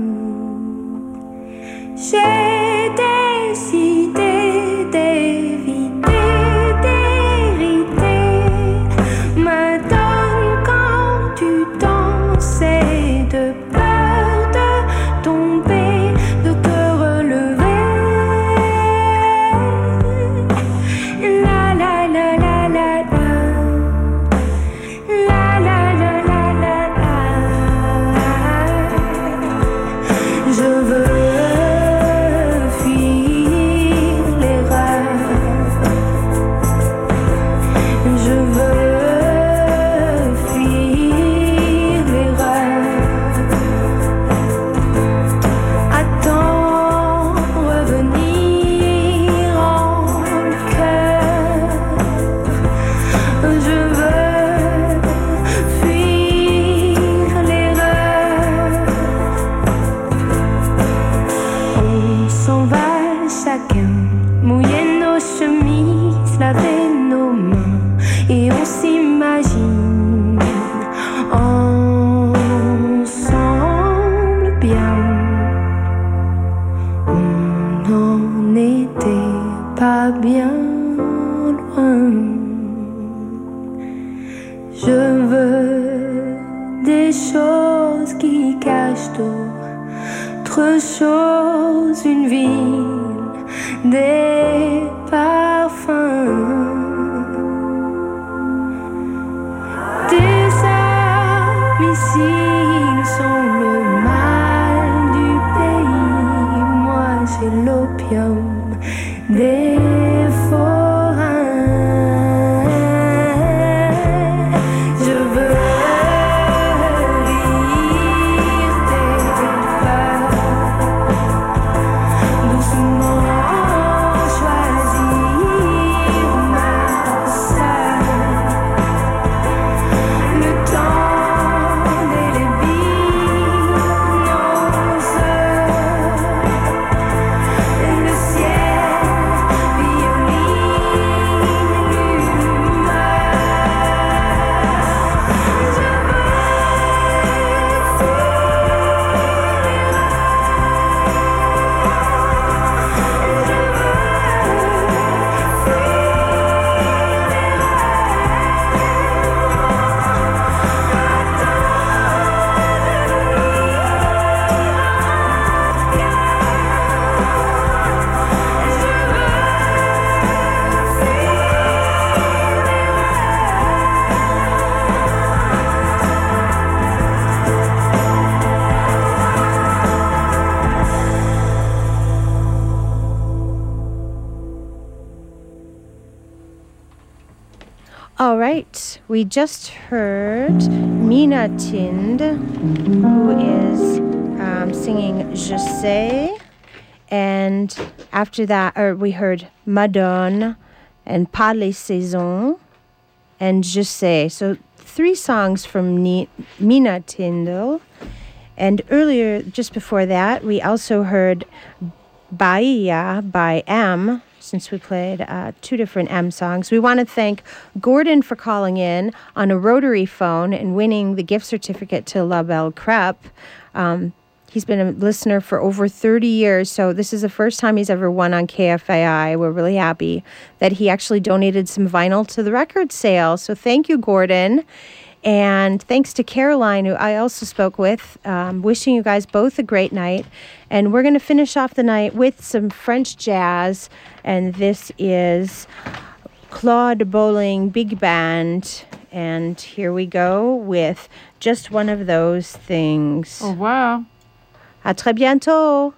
J'ai décidé d'éviter d'hériter ma donne quand tu danses, et de peur de tomber, de te relever. La la la la la la, la la la la la la. Je veux fuir l'erreur. Je veux fuir l'erreur. Attends, revenir en cœur. Je veux fuir l'erreur. On s'en va chacun, mouiller nos chemises, laver nos mains, et on s'imagine ensemble bien. On n'en était pas bien loin. Je veux des choses qui cachent d'autres choses, une ville, des parfums. All right, we just heard Mina Tind, who is um, singing Je sais, and after that, or we heard Madone and Pas les saisons and Je sais. So three songs from Ni- Mina Tindall. And earlier, just before that, we also heard Bahia by M, since we played uh, two different M songs. We want to thank Gordon for calling in on a rotary phone and winning the gift certificate to La Belle Crêpe. Um, he's been a listener for over thirty years, so this is the first time he's ever won on K F A I. We're really happy that he actually donated some vinyl to the record sale. So thank you, Gordon. And thanks to Caroline, who I also spoke with, um, wishing you guys both a great night. And we're going to finish off the night with some French jazz. And this is Claude Bolling Big Band. And here we go with Just One of Those Things. Au revoir. À très bientôt.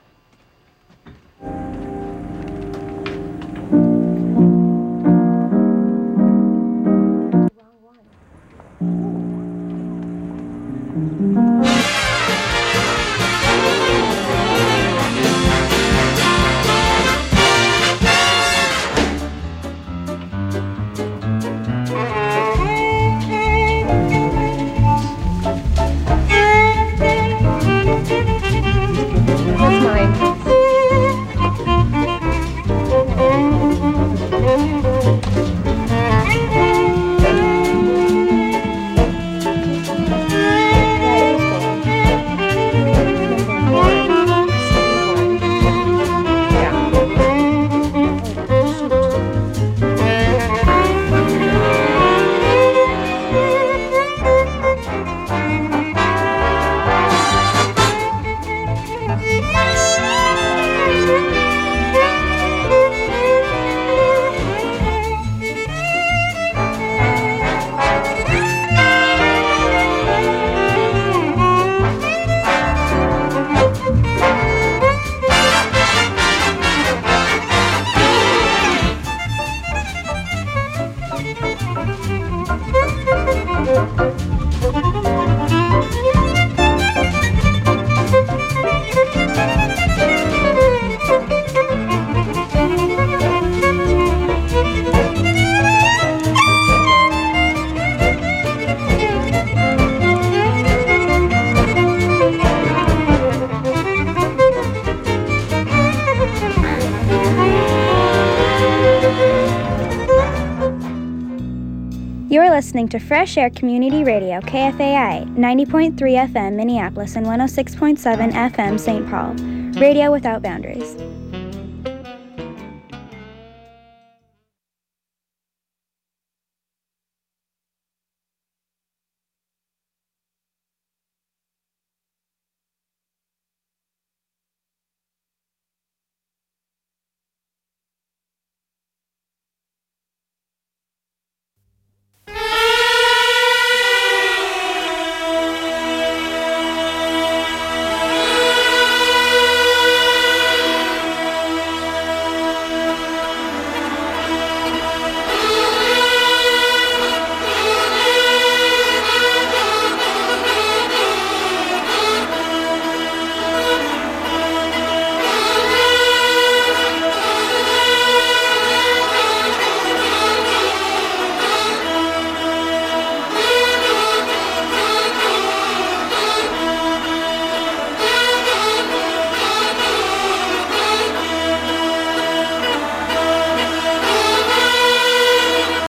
Listening to Fresh Air Community Radio, K F A I, ninety point three F M Minneapolis and one oh six point seven F M Saint Paul. Radio without boundaries.